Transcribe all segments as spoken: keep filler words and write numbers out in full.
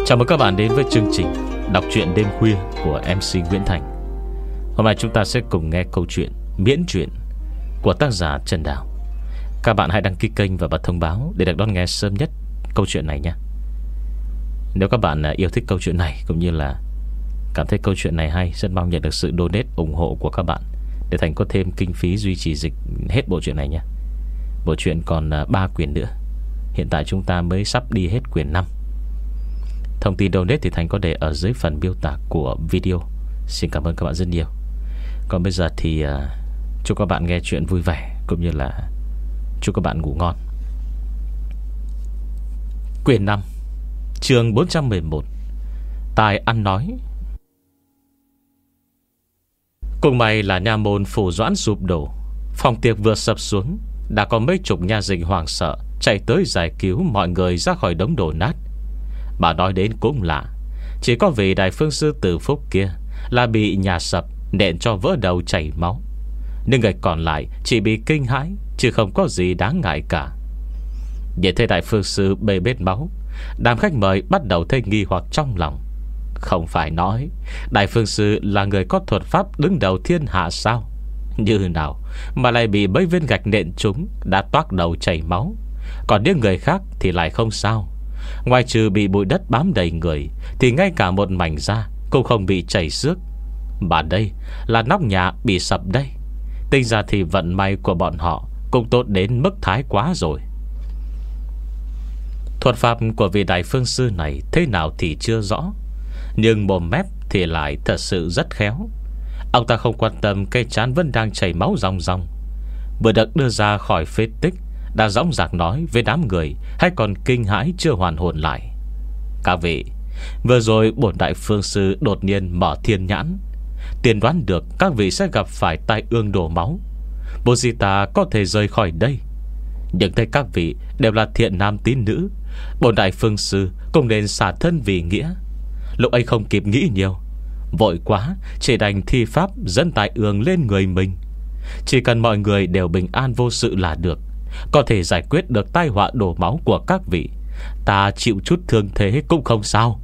Chào mừng các bạn đến với chương trình đọc truyện đêm khuya của em xê Nguyễn Thành. Hôm nay chúng ta sẽ cùng nghe câu chuyện Miễn truyện của tác giả Trần Đào. Các bạn hãy đăng ký kênh và bật thông báo để được đón nghe sớm nhất câu chuyện này nhé. Nếu các bạn yêu thích câu chuyện này cũng như là cảm thấy câu chuyện này hay, rất mong nhận được sự donate ủng hộ của các bạn để Thành có thêm kinh phí duy trì dịch hết bộ truyện này nhé. Bộ truyện còn ba quyển nữa. Hiện tại chúng ta mới sắp đi hết quyển năm. Thông tin donate thì Thành có để ở dưới phần miêu tả của video. Xin cảm ơn các bạn rất nhiều. Còn bây giờ thì uh, chúc các bạn nghe chuyện vui vẻ, cũng như là chúc các bạn ngủ ngon. Quyển năm, chương bốn trăm mười một, tài ăn nói. Cùng may là nha môn Phủ Doãn sụp đổ. Phòng tiệc vừa sập xuống, đã có mấy chục nha dịch hoảng sợ chạy tới giải cứu mọi người ra khỏi đống đổ nát. Bà nói đến cũng lạ, chỉ có vị đại phương sư Tử Phúc kia là bị nhà sập nện cho vỡ đầu chảy máu, nhưng người còn lại chỉ bị kinh hãi, chứ không có gì đáng ngại cả. Nhìn thấy đại phương sư bê bết máu, đám khách mời bắt đầu thấy nghi hoặc trong lòng. Không phải nói đại phương sư là người có thuật pháp đứng đầu thiên hạ sao? Như nào mà lại bị mấy viên gạch nện trúng đã toác đầu chảy máu, còn những người khác thì lại không sao? Ngoài trừ bị bụi đất bám đầy người, thì ngay cả một mảnh da cũng không bị chảy xước. Mà đây là nóc nhà bị sập đây. Tính ra thì vận may của bọn họ cũng tốt đến mức thái quá rồi. Thuật pháp của vị đại phương sư này thế nào thì chưa rõ, nhưng mồm mép thì lại thật sự rất khéo. Ông ta không quan tâm cây trán vẫn đang chảy máu ròng ròng, vừa được đưa ra khỏi phế tích đã dõng dạc nói với đám người hay còn kinh hãi chưa hoàn hồn lại. Các vị, vừa rồi bổn đại phương sư đột nhiên mở thiên nhãn, tiên đoán được các vị sẽ gặp phải tai ương đổ máu. Bồ gì ta có thể rời khỏi đây. Nhưng thấy các vị đều là thiện nam tín nữ, bổn đại phương sư cũng nên xả thân vì nghĩa. Lúc ấy không kịp nghĩ nhiều, vội quá chỉ đành thi pháp dẫn tai ương lên người mình. Chỉ cần mọi người đều bình an vô sự là được, có thể giải quyết được tai họa đổ máu của các vị. Ta chịu chút thương thế cũng không sao.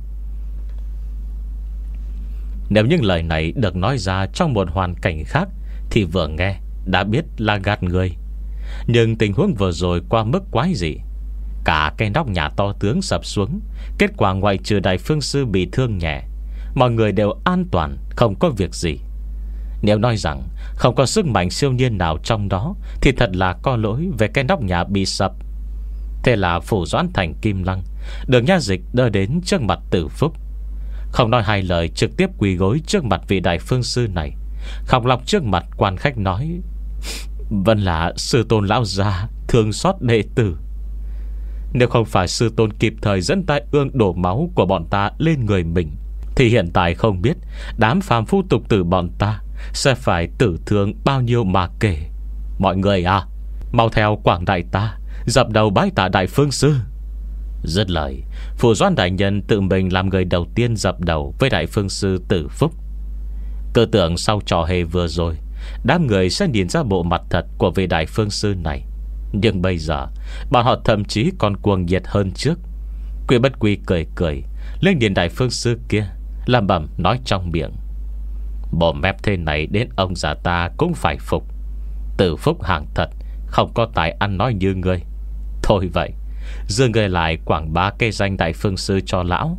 Nếu những lời này được nói ra trong một hoàn cảnh khác thì vừa nghe đã biết là gạt người. Nhưng tình huống vừa rồi qua mức quái dị. Cả cái nóc nhà to tướng sập xuống, kết quả ngoại trừ đại phương sư bị thương nhẹ, mọi người đều an toàn, không có việc gì. Nếu nói rằng không có sức mạnh siêu nhiên nào trong đó thì thật là có lỗi về cái nóc nhà bị sập. Thế là Phủ Doãn thành Kim Lăng được nha dịch đưa đến trước mặt Tử Phúc, không nói hai lời trực tiếp quỳ gối trước mặt vị đại phương sư này, khóc lóc trước mặt quan khách nói: "Vẫn là sư tôn lão già thương xót đệ tử. Nếu không phải sư tôn kịp thời dẫn tai ương đổ máu của bọn ta lên người mình, thì hiện tại không biết đám phàm phu tục tử bọn ta sẽ phải tử thương bao nhiêu mà kể. Mọi người à, mau theo quảng đại ta dập đầu bái tạ đại phương sư." Dứt lời, Phủ Doãn đại nhân tự mình làm người đầu tiên dập đầu với đại phương sư Tử Phúc. Cứ tưởng sau trò hề vừa rồi đám người sẽ nhìn ra bộ mặt thật của vị đại phương sư này, nhưng bây giờ bọn họ thậm chí còn cuồng nhiệt hơn trước. Quy Bất Quy cười cười lên điện đại phương sư kia, làm bẩm nói trong miệng: "Bộ mép thế này đến ông già ta cũng phải phục. Tử Phúc hàng thật, không có tài ăn nói như ngươi. Thôi vậy, dư ngươi lại quảng bá cây danh đại phương sư cho lão."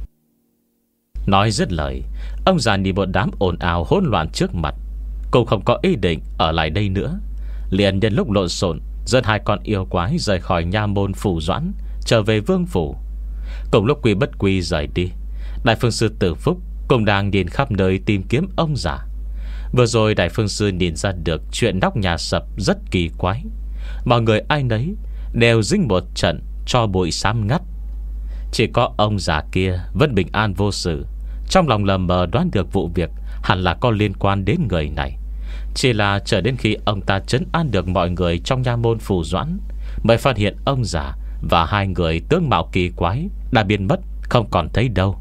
Nói dứt lời, ông già nhìn một đám ồn ào hỗn loạn trước mặt, cũng không có ý định ở lại đây nữa, liền nhân lúc lộn xộn dẫn hai con yêu quái rời khỏi nha môn Phủ Doãn, trở về vương phủ. Cùng lúc Quy Bất Quy rời đi, đại phương sư Tử Phúc cũng đang nhìn khắp nơi tìm kiếm ông già. Vừa rồi đại phương sư nhìn ra được chuyện nóc nhà sập rất kỳ quái. Mọi người ai nấy đều dính một trận cho bụi xám ngắt. Chỉ có ông già kia vẫn bình an vô sự, trong lòng lờ mờ đoán được vụ việc hẳn là có liên quan đến người này. Chỉ là chờ đến khi ông ta trấn an được mọi người trong nha môn Phủ Doãn, mới phát hiện ông già và hai người tướng mạo kỳ quái đã biến mất, không còn thấy đâu.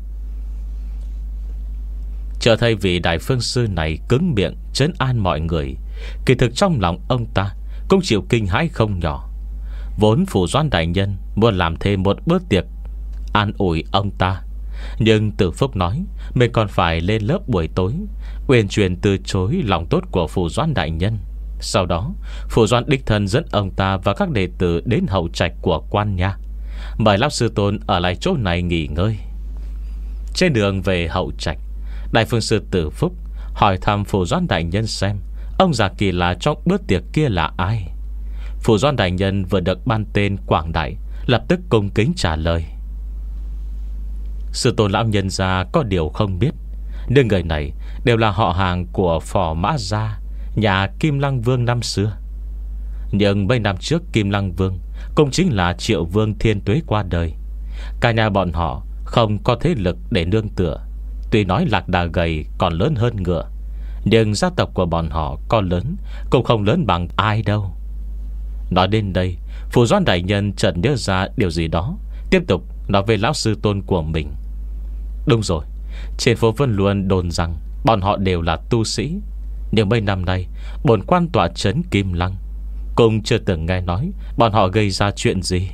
Chờ thấy vị đại phương sư này cứng miệng trấn an mọi người, kỳ thực trong lòng ông ta cũng chịu kinh hãi không nhỏ. Vốn Phủ Doãn đại nhân muốn làm thêm một bữa tiệc an ủi ông ta, Nhưng Từ Phúc nói mình còn phải lên lớp buổi tối, uyển chuyển từ chối lòng tốt của Phủ Doãn đại nhân. Sau đó Phủ Doãn đích thân dẫn ông ta và các đệ tử đến hậu trạch của quan nha, mời lão sư tôn ở lại chỗ này nghỉ ngơi. Trên đường về hậu trạch, Đại Phương Sư Từ Phúc hỏi thăm Phủ Doãn đại nhân xem ông già kỳ lạ trong bữa tiệc kia là ai. Phủ Doãn đại nhân vừa được ban tên Quảng Đại, lập tức cung kính trả lời: sư tôn lão nhân gia có điều không biết, nhưng người này đều là họ hàng của Phò Mã Gia, nhà Kim Lăng Vương năm xưa. Nhưng mấy năm trước Kim Lăng Vương cũng chính là Triệu Vương Thiên Tuế qua đời. Cả nhà bọn họ không có thế lực để nương tựa. Tuy nói lạc đà gầy còn lớn hơn ngựa, nhưng gia tộc của bọn họ có lớn cũng không lớn bằng ai đâu. Nói đến đây, Phủ Doãn đại nhân chợt nhớ ra điều gì đó, tiếp tục nói về lão sư tôn của mình. Đúng rồi, trên phố Vân Luân đồn rằng bọn họ đều là tu sĩ, nhưng mấy năm nay bổn quan tọa trấn Kim Lăng cũng chưa từng nghe nói bọn họ gây ra chuyện gì.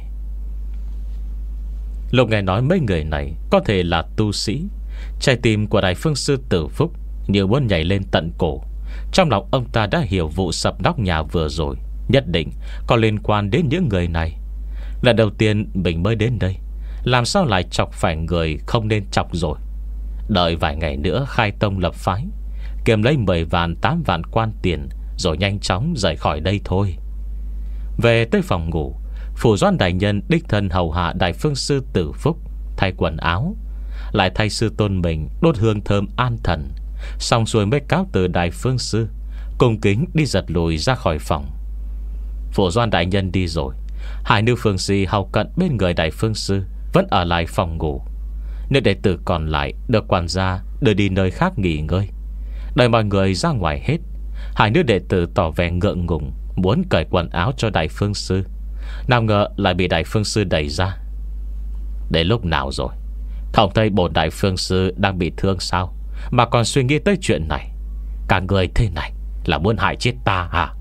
Lúc nghe nói mấy người này có thể là tu sĩ, trái tim của Đại Phương Sư Tử Phúc như muốn nhảy lên tận cổ. Trong lòng ông ta đã hiểu vụ sập nóc nhà vừa rồi nhất định có liên quan đến những người này. Lần đầu tiên mình mới đến đây, làm sao lại chọc phải người không nên chọc rồi. Đợi vài ngày nữa khai tông lập phái, kiếm lấy mười vạn tám vạn quan tiền, rồi nhanh chóng rời khỏi đây thôi. Về tới phòng ngủ, Phủ Doãn đại nhân đích thân hầu hạ Đại Phương Sư Tử Phúc thay quần áo, lại thay sư tôn mình đốt hương thơm an thần. Xong xuôi mới cáo từ Đại Phương Sư, cung kính đi giật lùi ra khỏi phòng. Phủ Doãn đại nhân đi rồi, hai nữ phương sĩ hầu cận bên người Đại Phương Sư vẫn ở lại phòng ngủ. Nữ đệ tử còn lại được quản gia đưa đi nơi khác nghỉ ngơi. Đợi mọi người ra ngoài hết, hai nữ đệ tử tỏ vẻ ngượng ngùng muốn cởi quần áo cho Đại Phương Sư. Nào ngờ lại bị Đại Phương Sư đẩy ra. Đến lúc nào rồi? Không thấy bổn Đại Phương Sư đang bị thương sao mà còn suy nghĩ tới chuyện này? Cả người thế này là muốn hại chết ta hả?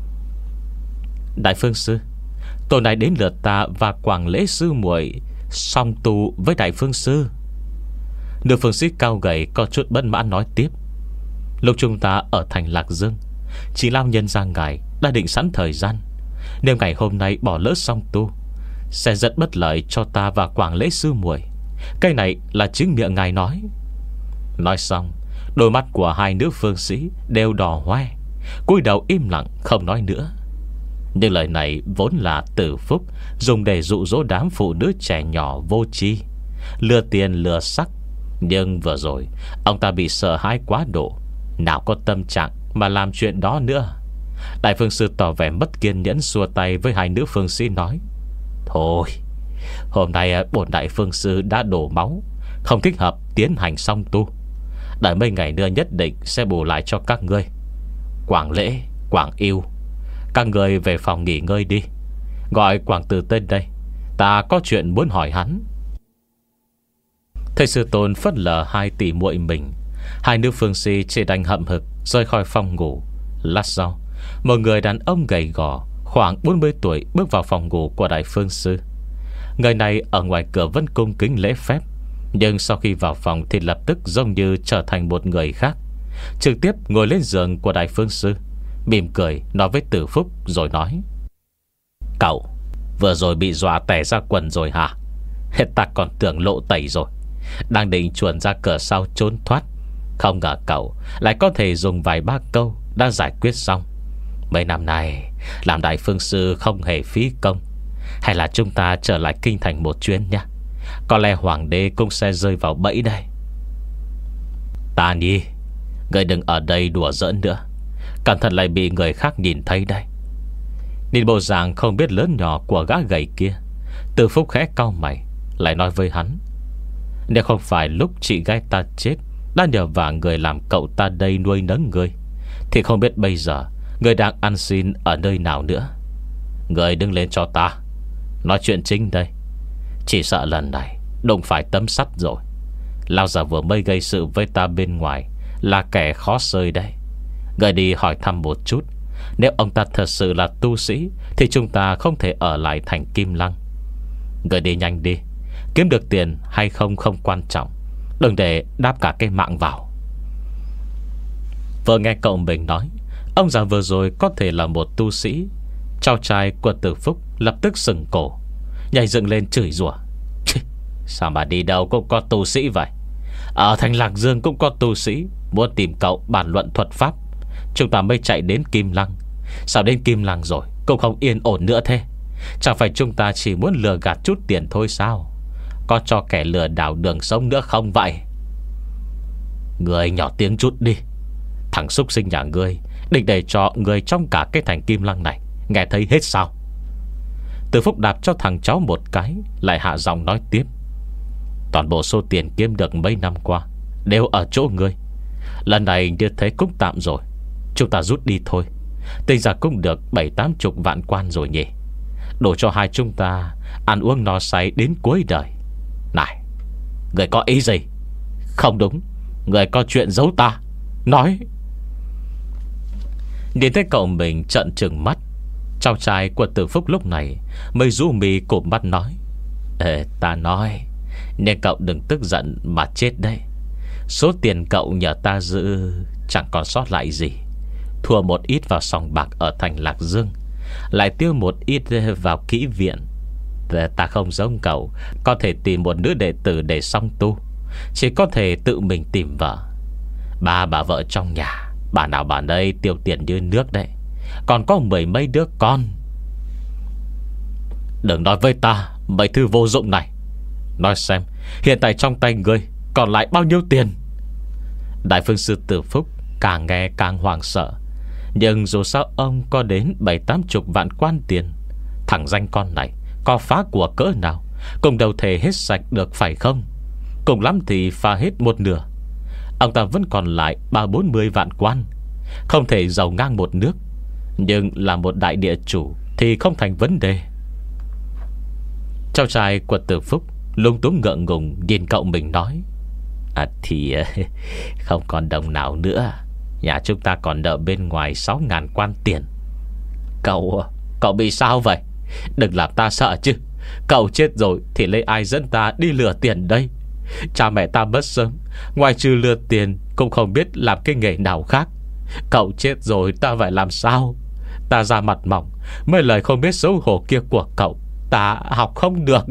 Đại Phương Sư, tối nay đến lượt ta và Quảng Lễ sư muội song tu với Đại Phương Sư. Nữ phương sĩ cao gầy có chút bất mãn nói tiếp: lúc chúng ta ở thành Lạc Dương, chỉ lao nhân ra ngài đã định sẵn thời gian. Nếu ngày hôm nay bỏ lỡ song tu, sẽ rất bất lợi cho ta và Quảng Lễ sư muội. Cái này là chính miệng ngài nói. Nói xong, đôi mắt của hai nữ phương sĩ đều đỏ hoe, cúi đầu im lặng không nói nữa. Nhưng lời này vốn là Tử Phúc dùng để dụ dỗ đám phụ nữ trẻ nhỏ vô tri, lừa tiền lừa sắc. Nhưng vừa rồi ông ta bị sợ hãi quá độ, nào có tâm trạng mà làm chuyện đó nữa. Đại Phương Sư tỏ vẻ mất kiên nhẫn, xua tay với hai nữ phương sĩ nói: thôi, hôm nay bổn Đại Phương Sư đã đổ máu, không thích hợp tiến hành song tu. Đợi mấy ngày nữa nhất định sẽ bù lại cho các ngươi. Quảng Lễ, Quảng Yêu, các người về phòng nghỉ ngơi đi. Gọi Quảng Từ tên đây, ta có chuyện muốn hỏi hắn. Thầy sư tôn phớt lờ hai tỷ muội mình, hai nữ phương sĩ chỉ đành hậm hực rời khỏi phòng ngủ. Lát sau, một người đàn ông gầy gò khoảng bốn mươi tuổi bước vào phòng ngủ của Đại Phương Sư. Người này ở ngoài cửa vẫn cung kính lễ phép, nhưng sau khi vào phòng thì lập tức giống như trở thành một người khác, trực tiếp ngồi lên giường của Đại Phương Sư, mỉm cười nói với Tử Phúc rồi nói: cậu vừa rồi bị dọa tè ra quần rồi hả? Hết ta còn tưởng lộ tẩy rồi, đang định chuồn ra cửa sau trốn thoát, không ngờ cậu lại có thể dùng vài ba câu đã giải quyết xong. Mấy năm nay làm Đại Phương Sư không hề phí công. Hay là chúng ta trở lại kinh thành một chuyến nhé, có lẽ hoàng đế cũng sẽ rơi vào bẫy đây. Ta Nhi, ngươi đừng ở đây đùa giỡn nữa, cẩn thận lại bị người khác nhìn thấy đây. Nhìn bộ dạng không biết lớn nhỏ của gã gầy kia, Từ Phúc khẽ cau mày, lại nói với hắn: nếu không phải lúc chị gái ta chết đã nhờ vả người làm cậu ta đây nuôi nấng ngươi, thì không biết bây giờ ngươi đang ăn xin ở nơi nào nữa. Ngươi đứng lên cho ta, nói chuyện chính đây. Chỉ sợ lần này đụng phải tấm sắt rồi. Lao già vừa mới gây sự với ta bên ngoài là kẻ khó sơi đây. Ngươi đi hỏi thăm một chút, nếu ông ta thật sự là tu sĩ thì chúng ta không thể ở lại thành Kim Lăng. Ngươi đi nhanh đi, kiếm được tiền hay không không quan trọng, đừng để đáp cả cái mạng vào. Vừa nghe cậu mình nói, ông già vừa rồi có thể là một tu sĩ. Cháu trai của Từ Phúc lập tức sừng cổ, nhảy dựng lên chửi rủa: sao mà đi đâu cũng có tu sĩ vậy? Ở thành Lạc Dương cũng có tu sĩ muốn tìm cậu bàn luận thuật pháp. Chúng ta mới chạy đến Kim Lăng. Sao đến Kim Lăng rồi cũng không yên ổn nữa thế? Chẳng phải chúng ta chỉ muốn lừa gạt chút tiền thôi sao? Có cho kẻ lừa đảo đường sống nữa không vậy? Người nhỏ tiếng chút đi. Thằng súc sinh nhà ngươi định để cho người trong cả cái thành Kim Lăng này nghe thấy hết sao? Từ Phúc đạp cho thằng cháu một cái, lại hạ giọng nói tiếp: toàn bộ số tiền kiếm được mấy năm qua đều ở chỗ ngươi. Lần này như thế cũng tạm rồi, chúng ta rút đi thôi. Tính ra cũng được bảy tám chục vạn quan rồi nhỉ. Đủ cho hai chúng ta ăn uống no say đến cuối đời. Này, người có ý gì? Không đúng, người có chuyện giấu ta. Nói. Nhìn thấy cậu mình trợn trừng mắt, cháu trai của Từ Phúc lúc này mới rũ mi cụp mắt nói: Ê, ta nói, nên cậu đừng tức giận mà chết đấy. Số tiền cậu nhờ ta giữ chẳng còn sót lại gì. Thua một ít vào sòng bạc ở thành Lạc Dương, lại tiêu một ít vào kỹ viện. Ta không giống cậu có thể tìm một nữ đệ tử để song tu, chỉ có thể tự mình tìm vợ. Ba bà vợ trong nhà, bà nào bà đây tiêu tiền như nước đấy. Còn có mười mấy đứa con. Đừng nói với ta mấy thứ vô dụng này. Nói xem hiện tại trong tay ngươi còn lại bao nhiêu tiền? Đại phương sư Từ Phúc càng nghe càng hoảng sợ. Nhưng dù sao ông có đến bảy tám chục vạn quan tiền. Thằng danh con này có phá của cỡ nào cũng đâu thể hết sạch được phải không? Cùng lắm thì phá hết một nửa. Ông ta vẫn còn lại ba bốn mươi vạn quan. Không thể giàu ngang một nước, nhưng là một đại địa chủ thì không thành vấn đề. Cháu trai của Từ Phúc lung túng ngượng ngùng nhìn cậu mình nói: À thì không còn đồng nào nữa. Nhà chúng ta còn nợ bên ngoài sáu ngàn quan tiền. Cậu Cậu bị sao vậy? Đừng làm ta sợ chứ. Cậu chết rồi thì lấy ai dẫn ta đi lừa tiền đây? Cha mẹ ta mất sớm, ngoài trừ lừa tiền cũng không biết làm cái nghề nào khác. Cậu chết rồi ta phải làm sao? Ta ra mặt mỏng, mấy lời không biết xấu hổ kia của cậu ta học không được.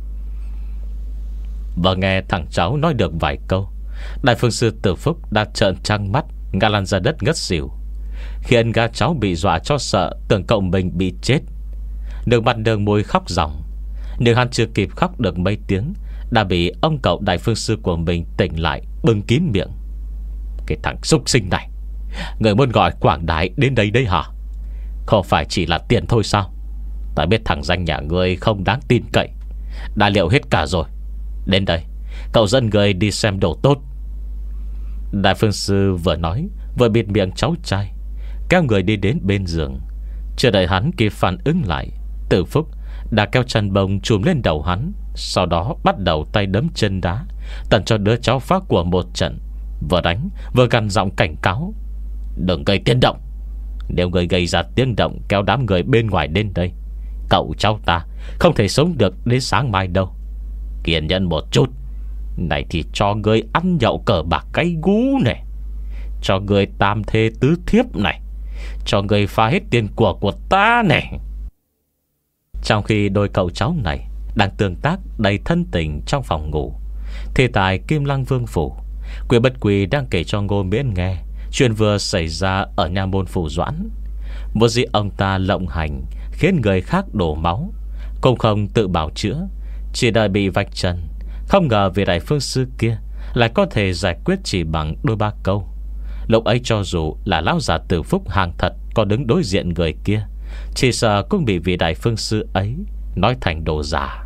Và nghe thằng cháu nói được vài câu, đại phương sư Từ Phúc đã trợn trăng mắt, ngã lăn ra đất ngất xỉu. Khi anh gã cháu bị dọa cho sợ, tưởng cậu mình bị chết. Nước mặt đường môi khóc ròng. Nhưng hắn chưa kịp khóc được mấy tiếng đã bị ông cậu đại phương sư của mình tỉnh lại, bưng kín miệng: Cái thằng súc sinh này, người muốn gọi quảng đại đến đây đấy hả? Không phải chỉ là tiền thôi sao? Ta biết thằng danh nhà ngươi không đáng tin cậy, đã liệu hết cả rồi. Đến đây, cậu dẫn người đi xem đồ tốt. Đại phương sư vừa nói vừa bịt miệng cháu trai, kéo người đi đến bên giường. Chưa đợi hắn kịp phản ứng lại, Từ Phúc đã kéo chân bông chùm lên đầu hắn. Sau đó bắt đầu tay đấm chân đá, tận cho đứa cháu phá của một trận. Vừa đánh vừa gằn giọng cảnh cáo: Đừng gây tiếng động. Nếu người gây ra tiếng động kéo đám người bên ngoài đến đây, cậu cháu ta không thể sống được đến sáng mai đâu. Kiên nhẫn một chút. Này thì cho người ăn nhậu cờ bạc cái gú này, cho người tam thê tứ thiếp này, cho người phá hết tiền của của ta này. Trong khi đôi cậu cháu này đang tương tác đầy thân tình trong phòng ngủ, thì tại Kim Lăng Vương Phủ, Quỷ Bất Quỷ đang kể cho Ngô Miễn nghe chuyện vừa xảy ra ở nha môn Phủ Doãn. Một gì ông ta lộng hành khiến người khác đổ máu, cũng không tự bảo chữa, chỉ đợi bị vạch trần. Không ngờ vị đại phương sư kia lại có thể giải quyết chỉ bằng đôi ba câu. Lúc ấy cho dù là lão già Từ Phúc hàng thật có đứng đối diện người kia, chỉ sợ cũng bị vị đại phương sư ấy nói thành đồ giả.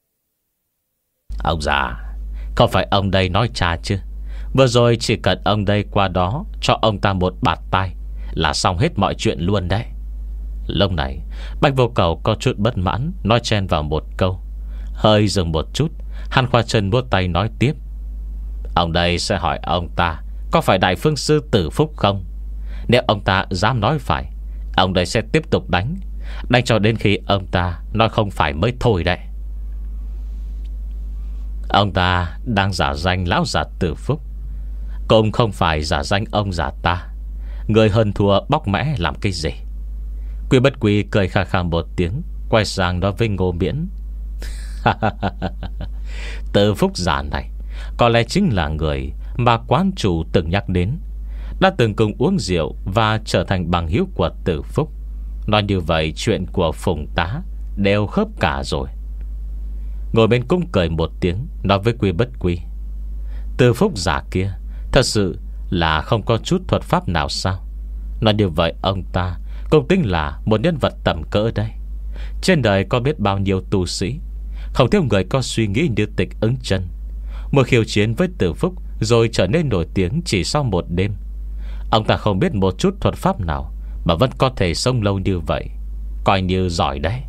Ông già, không phải ông đây nói cha chứ? Vừa rồi chỉ cần ông đây qua đó cho ông ta một bạt tai là xong hết mọi chuyện luôn đấy. Lúc này Bạch Vô Cầu có chút bất mãn, nói chen vào một câu. Hơi dừng một chút, Hàn Khoa Trân vuốt tay nói tiếp: Ông đây sẽ hỏi ông ta có phải đại phương sư Từ Phúc không. Nếu ông ta dám nói phải, ông đây sẽ tiếp tục đánh, đánh cho đến khi ông ta nói không phải mới thôi đấy. Ông ta đang giả danh lão già Từ Phúc, cũng không phải giả danh ông già ta. Người hơn thua bóc mẽ làm cái gì? Quy Bất Quy cười khà khà một tiếng, quay sang nói với Ngô Miễn: Từ Phúc già này có lẽ chính là người mà quán chủ từng nhắc đến, đã từng cùng uống rượu và trở thành bằng hữu của Từ Phúc. Nói như vậy chuyện của Phùng tá đều khớp cả rồi. Ngồi bên cũng cười một tiếng, nói với Quy Bất Quy: Từ Phúc già kia thật sự là không có chút thuật pháp nào sao? Nói như vậy ông ta cũng tính là một nhân vật tầm cỡ đây. Trên đời có biết bao nhiêu tu sĩ, không thiếu người có suy nghĩ như Tịch Ứng Chân, một khiêu chiến với Từ Phúc rồi trở nên nổi tiếng chỉ sau một đêm. Ông ta không biết một chút thuật pháp nào mà vẫn có thể sống lâu như vậy, coi như giỏi đấy.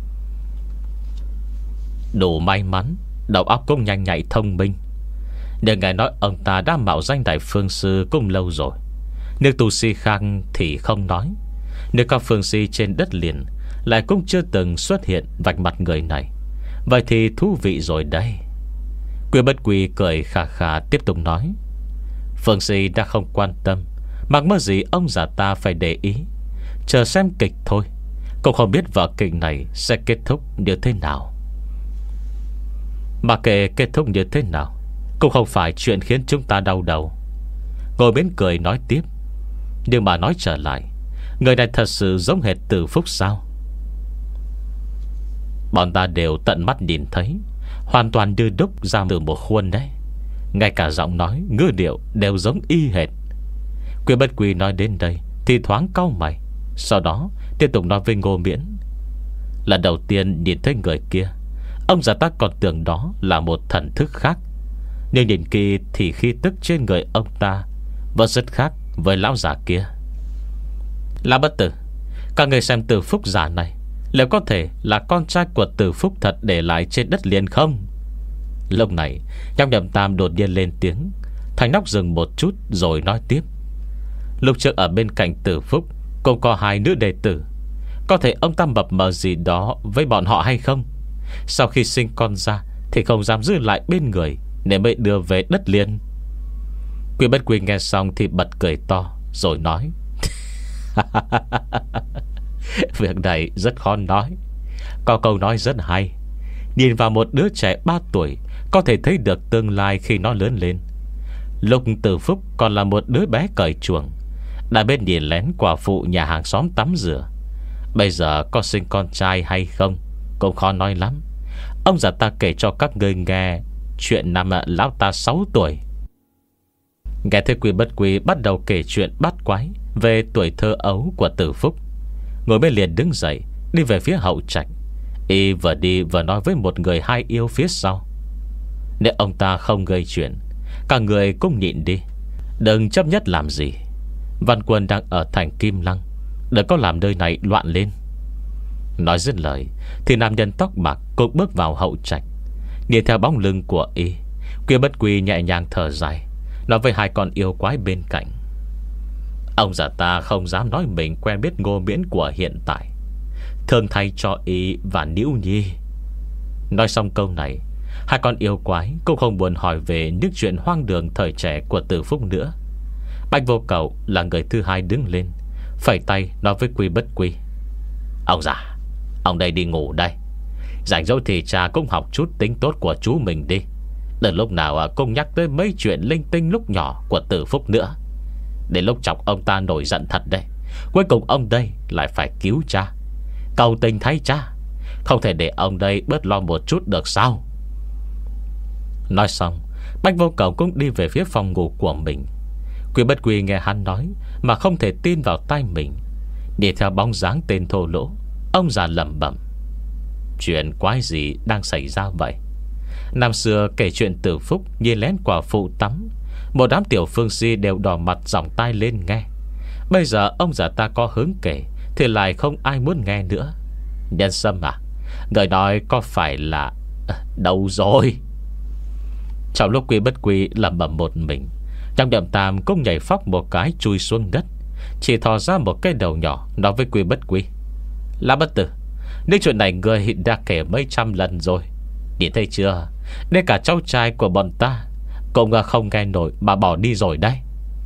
Đủ may mắn, đầu óc cũng nhanh nhạy thông minh. Nhưng ngài nói ông ta đã mạo danh Đại Phương Sư cũng lâu rồi. Nếu tu sĩ khác thì không nói, nếu các phương sĩ trên đất liền lại cũng chưa từng xuất hiện vạch mặt người này, vậy thì thú vị rồi đây. Quy Bất Quy cười khà khà tiếp tục nói: Phương sĩ đã không quan tâm, mặc mơ gì ông già ta phải để ý. Chờ xem kịch thôi, cũng không biết vở kịch này sẽ kết thúc như thế nào. Mà kệ kết thúc như thế nào, cũng không phải chuyện khiến chúng ta đau đầu. Ngồi bên cười nói tiếp: Nhưng mà nói trở lại, người này thật sự giống hệt Từ Phúc sao? Bọn ta đều tận mắt nhìn thấy, hoàn toàn như đúc ra từ một khuôn đấy. Ngay cả giọng nói, ngữ điệu đều giống y hệt. Quy Bất Quy nói đến đây thì thoáng cau mày, sau đó tiếp tục nói với Ngô Miễn: Lần đầu tiên nhìn thấy người kia, ông già ta còn tưởng đó là một thần thức khác, nhưng nhìn kỹ thì khí tức trên người ông ta vẫn rất khác với lão già kia. Là Bất Tử, các người xem Từ Phúc già này liệu có thể là con trai của Từ Phúc thật để lại trên đất liền không? Lúc này Nhóc Nhậm Tam đột nhiên lên tiếng. Thành Nóc dừng một chút rồi nói tiếp: Lúc trước ở bên cạnh Từ Phúc cũng có hai nữ đệ tử, có thể ông ta mập mờ gì đó với bọn họ hay không? Sau khi sinh con ra thì không dám giữ lại bên người, nên mới đưa về đất liền. Quy Bất Quy nghe xong thì bật cười to rồi nói: Việc này rất khó nói. Có câu nói rất hay: nhìn vào một đứa trẻ ba tuổi có thể thấy được tương lai khi nó lớn lên. Lúc Từ Phúc còn là một đứa bé cởi chuồng, đã bên nhìn lén quả phụ nhà hàng xóm tắm rửa. Bây giờ có sinh con trai hay không cũng khó nói lắm. Ông già ta kể cho các ngươi nghe chuyện năm lão ta sáu tuổi. Nghe thấy Quy Bất Quy bắt đầu kể chuyện bắt quái về tuổi thơ ấu của Từ Phúc, ngồi bên liền đứng dậy đi về phía hậu trạch. Y vừa đi vừa nói với một người hai yêu phía sau: Nếu ông ta không gây chuyện, cả người cũng nhịn đi, đừng chấp nhất làm gì. Văn Quân đang ở thành Kim Lăng, đừng có làm nơi này loạn lên. Nói dứt lời thì nam nhân tóc bạc cũng bước vào hậu trạch. Nhìn theo bóng lưng của Y, Quy Bất Quy nhẹ nhàng thở dài, nói với hai con yêu quái bên cạnh: Ông già ta không dám nói mình quen biết Ngô Miễn của hiện tại, thương thay cho Y và Nữ Nhi. Nói xong câu này, hai con yêu quái cũng không buồn hỏi về những chuyện hoang đường thời trẻ của Từ Phúc nữa. Bạch Vô Cầu là người thứ hai đứng lên, phẩy tay nói với Quy Bất Quy: Ông già, ông đây đi ngủ đây. Rảnh rỗi thì cha cũng học chút tính tốt của chú mình đi, đừng lúc nào cũng nhắc tới mấy chuyện linh tinh lúc nhỏ của Từ Phúc nữa. Đến lúc chọc ông ta nổi giận thật đây, cuối cùng ông đây lại phải cứu cha, cầu tình thay cha. Không thể để ông đây bớt lo một chút được sao? Nói xong, Bạch Vô Cầu cũng đi về phía phòng ngủ của mình. Quy Bất Quy nghe hắn nói mà không thể tin vào tai mình. Đi theo bóng dáng tên thô lỗ, ông già lẩm bẩm: Chuyện quái gì đang xảy ra vậy? Năm xưa kể chuyện Từ Phúc nhìn lén quả phụ tắm, một đám tiểu phương si đều đỏ mặt giọng tai lên nghe. Bây giờ ông già ta có hứng kể thì lại không ai muốn nghe nữa. Nhân Sâm à, người nói có phải là đâu rồi? Trong lúc Quy Bất Quy lẩm bẩm một mình, trong Nhậm Tam cũng nhảy phóc một cái chui xuống đất, chỉ thò ra một cái đầu nhỏ, nói với Quy Bất Quy: Là Bất Tử, những chuyện này người đã kể mấy trăm lần rồi, nhìn thấy chưa? Đến cả cháu trai của bọn ta cũng không nghe nổi mà bỏ đi rồi đây.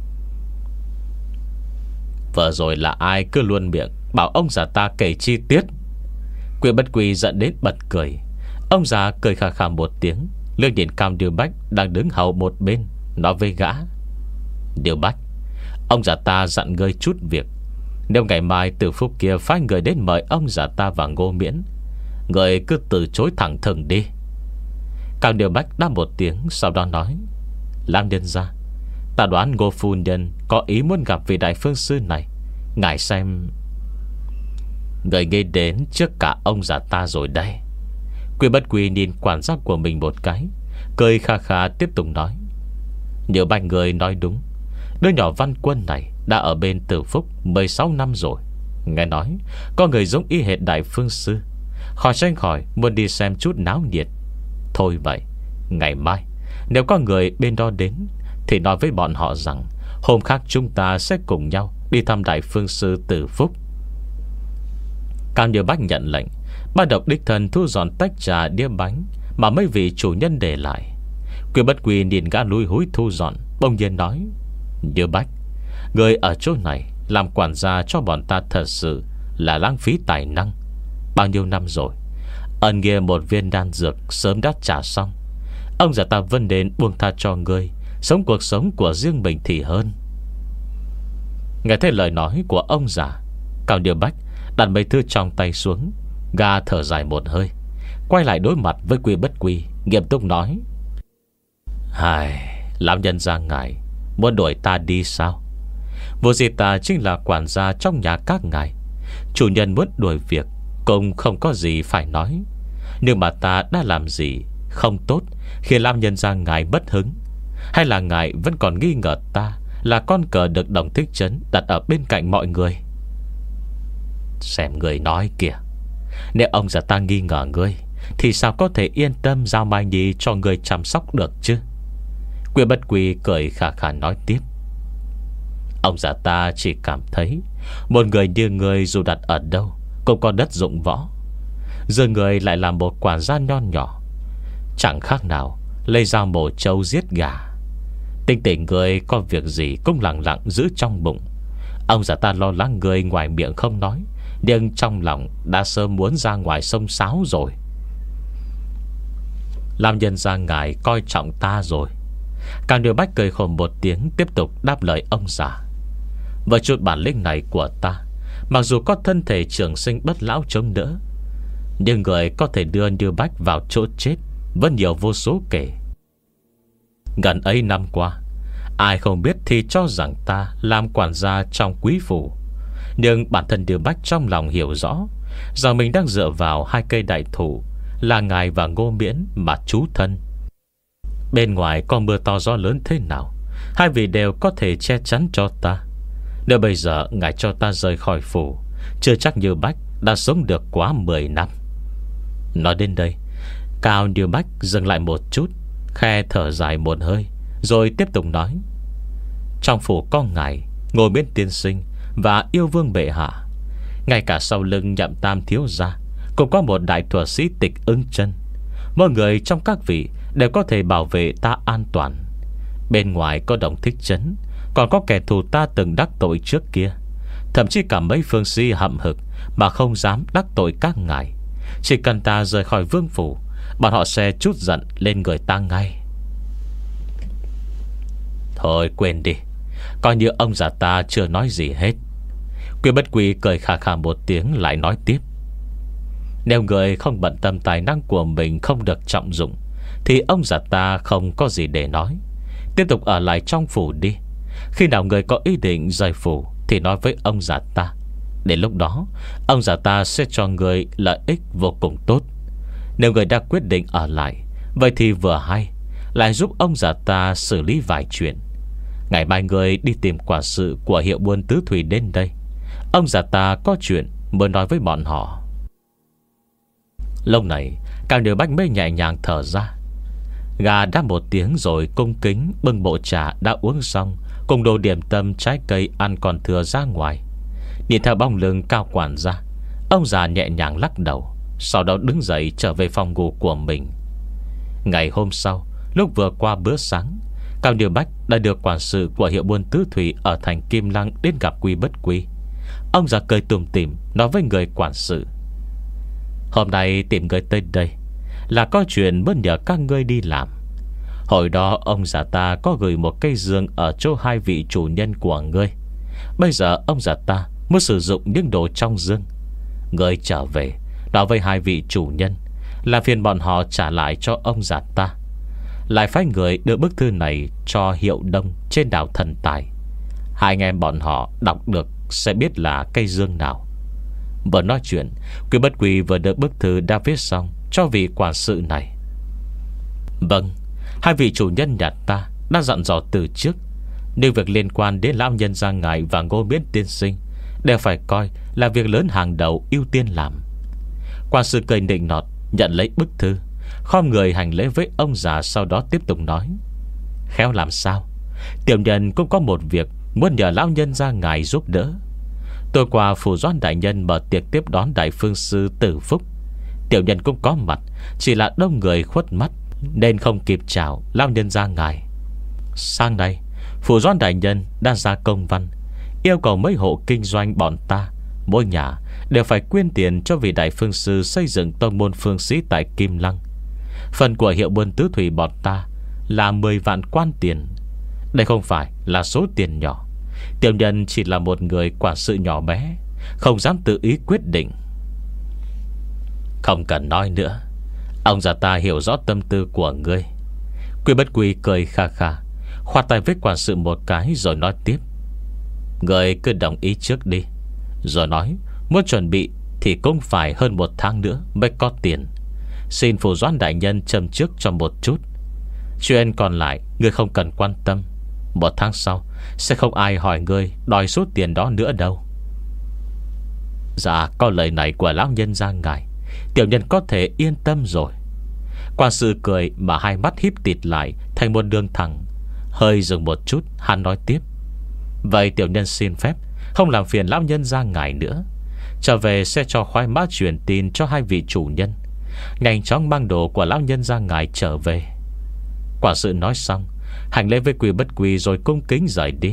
Vừa rồi là ai cứ luôn miệng bảo ông già ta kể chi tiết. Quyên Bất Quy giận đến bật cười. Ông già cười khà khà một tiếng, lương nhìn Cao Điều Bách đang đứng hầu một bên, nói với gã: Điều Bách, ông già ta dặn ngươi chút việc. Nếu ngày mai Từ Phúc kia phái người đến mời ông già ta và Ngô Miễn, người cứ từ chối thẳng thừng đi. Cao Điều Bách đáp một tiếng, sau đó nói: Lam nhân gia, ta đoán Ngô phu nhân có ý muốn gặp vị đại phương sư này. Ngài xem. Người nghe đến trước cả ông già ta rồi đây. Quyên Bất Quy nhìn quan giác của mình một cái, cười kha kha tiếp tục nói: Nhiều Bách người nói đúng. Đứa nhỏ Văn Quân này đã ở bên Từ Phúc mười sáu năm rồi. Nghe nói có người giống y hệt đại phương sư, khỏi tranh khỏi muốn đi xem chút náo nhiệt. Thôi vậy, ngày mai nếu có người bên đó đến thì nói với bọn họ rằng hôm khác chúng ta sẽ cùng nhau đi thăm đại phương sư Từ Phúc. Cao Điều Bách nhận lệnh, ban độc đích thân thu dọn tách trà đĩa bánh mà mấy vị chủ nhân để lại. Quyên Bất Quy nhìn gã lúi húi thu dọn, bỗng nhiên nói: Điều Bách, người ở chỗ này làm quản gia cho bọn ta thật sự là lãng phí tài năng. Bao nhiêu năm rồi, ân nghĩa một viên đan dược sớm đã trả xong. Ông già ta vẫn nên buông tha cho ngươi, sống cuộc sống của riêng mình thì hơn. Nghe thấy lời nói của ông già, Cao Điều Bách đặt mấy thư trong tay xuống, gã thở dài một hơi, quay lại đối mặt với Quyên Bất Quy, nghiêm túc nói: Hài, lão nhân gia ngài muốn đuổi ta đi sao? Vô gì ta chính là quản gia trong nhà các ngài. Chủ nhân muốn đuổi việc cũng không có gì phải nói. Nhưng mà ta đã làm gì không tốt khiến lão nhân gia ngài bất hứng? Hay là ngài vẫn còn nghi ngờ ta là con cờ được Đồng Thích Trấn đặt ở bên cạnh mọi người? Xem người nói kìa, nếu ông già ta nghi ngờ ngươi thì sao có thể yên tâm giao Mai Nhi cho ngươi chăm sóc được chứ? Quyên Bất Quy cười khà khà nói tiếp: Ông già ta chỉ cảm thấy một người như ngươi dù đặt ở đâu cũng có đất dụng võ. Giờ người lại là một quản gia nho nhỏ, chẳng khác nào lấy dao mổ trâu giết gà. Tinh tỉnh người có việc gì cũng lặng lặng giữ trong bụng. Ông già ta lo lắng người ngoài miệng không nói, nhưng trong lòng đã sớm muốn ra ngoài sông sáo rồi. Làm nhân gia ngài coi trọng ta rồi. Càng Điều Bách cười khổ một tiếng, tiếp tục đáp lời ông già: Với chút bản lĩnh này của ta, mặc dù có thân thể trường sinh bất lão chống đỡ, nhưng người có thể đưa Điều Bách vào chỗ chết vẫn nhiều vô số kể. Gần ấy năm qua, ai không biết thì cho rằng ta làm quản gia trong quý phủ. Nhưng bản thân Điều Bách trong lòng hiểu rõ rằng mình đang dựa vào hai cây đại thụ là ngài và Ngô Miễn mà trú thân. Bên ngoài có mưa to gió lớn thế nào, hai vị đều có thể che chắn cho ta. Nếu bây giờ ngài cho ta rời khỏi phủ, chưa chắc Như Bách đã sống được quá mười năm. Nói đến đây, Cao Như Bách dừng lại một chút, khe thở dài một hơi, rồi tiếp tục nói: Trong phủ có ngài, Ngô Miễn tiên sinh và Yêu Vương bệ hạ, ngay cả sau lưng Nhậm Tam thiếu gia cũng có một đại thuật sĩ Tịch Ưng Chân. Mỗi người trong các vị đều có thể bảo vệ ta an toàn. Bên ngoài có Đồng Thích Trấn, còn có kẻ thù ta từng đắc tội trước kia. Thậm chí cả mấy phương sĩ hậm hực mà không dám đắc tội các ngài. Chỉ cần ta rời khỏi vương phủ, bọn họ sẽ trút giận lên người ta ngay. Thôi quên đi, coi như ông già ta chưa nói gì hết. Quyên Bất Quy cười khà khà một tiếng, lại nói tiếp: Nếu người không bận tâm tài năng của mình không được trọng dụng thì ông già ta không có gì để nói. Tiếp tục ở lại trong phủ đi. Khi nào người có ý định rời phủ thì nói với ông già ta. Đến lúc đó ông già ta sẽ cho người lợi ích vô cùng tốt. Nếu người đã quyết định ở lại, vậy thì vừa hay lại giúp ông già ta xử lý vài chuyện. Ngày mai người đi tìm quản sự của hiệu buôn Tứ Thủy đến đây. Ông già ta có chuyện muốn nói với bọn họ. Lúc này Càng Điều Bách mới nhẹ nhàng thở ra. Gà đáp một tiếng rồi cung kính bưng bộ trà đã uống xong cùng đồ điểm tâm trái cây ăn còn thừa ra ngoài. Nhìn theo bóng lưng Cao quản gia, ông già nhẹ nhàng lắc đầu, sau đó đứng dậy trở về phòng ngủ của mình. Ngày hôm sau, lúc vừa qua bữa sáng, Cao Như Bách đã được quản sự của hiệu buôn tứ thủy ở thành Kim Lăng đến gặp Quy Bất Quy. Ông già cười tủm tỉm nói với người quản sự: "Hôm nay tìm người tới đây là có chuyện muốn nhờ các ngươi đi làm. Hồi đó ông già ta có gửi một cây dương ở chỗ hai vị chủ nhân của ngươi. Bây giờ ông già ta muốn sử dụng những đồ trong dương. Ngươi trở về nói với hai vị chủ nhân là phiền bọn họ trả lại cho ông già ta. Lại phái người đưa bức thư này cho Hiệu Đông trên đảo Thần Tài. Hai anh em bọn họ đọc được sẽ biết là cây dương nào." Vừa nói chuyện, Quy Bất Quy vừa đưa bức thư đã viết xong cho vị quản sự này. "Vâng, hai vị chủ nhân nhà ta đã dặn dò từ trước, nhưng việc liên quan đến lão nhân gia ngài và Ngô Miễn tiên sinh đều phải coi là việc lớn hàng đầu ưu tiên làm." Quản sự cười nịnh nọt nhận lấy bức thư, khom người hành lễ với ông già, sau đó tiếp tục nói: "Khéo làm sao, tiểu nhân cũng có một việc muốn nhờ lão nhân gia ngài giúp đỡ. Tôi qua phủ Doãn đại nhân mở tiệc tiếp đón đại phương sư Tử Phúc. Tiểu nhân cũng có mặt, chỉ là đông người khuất mắt nên không kịp chào lão nhân gia ngài. Sang đây, phủ Doãn đại nhân đã ra công văn yêu cầu mấy hộ kinh doanh bọn ta mỗi nhà đều phải quyên tiền cho vị đại phương sư xây dựng tông môn phương sĩ tại Kim Lăng. Phần của hiệu buôn tứ thủy bọn ta là mười vạn quan tiền. Đây không phải là số tiền nhỏ. Tiểu nhân chỉ là một người quản sự nhỏ bé, không dám tự ý quyết định." "Không cần nói nữa, ông già ta hiểu rõ tâm tư của ngươi." Quy Bất Quy cười kha kha, khoát tay với quản sự một cái rồi nói tiếp: "Ngươi cứ đồng ý trước đi, rồi nói muốn chuẩn bị thì cũng phải hơn một tháng nữa mới có tiền. Xin phủ Doãn đại nhân châm trước cho một chút. Chuyện còn lại ngươi không cần quan tâm. Một tháng sau sẽ không ai hỏi ngươi đòi số tiền đó nữa đâu." "Dạ, có lời này của lão nhân gia ngài, tiểu nhân có thể yên tâm rồi." Quan sự cười mà hai mắt híp tịt lại thành một đường thẳng. Hơi dừng một chút, hắn nói tiếp: "Vậy tiểu nhân xin phép không làm phiền lão nhân gia ngài nữa. Trở về sẽ cho khoái mã truyền tin cho hai vị chủ nhân, nhanh chóng mang đồ của lão nhân gia ngài trở về." Quản sự nói xong, hành lễ với Quy Bất Quy rồi cung kính rời đi.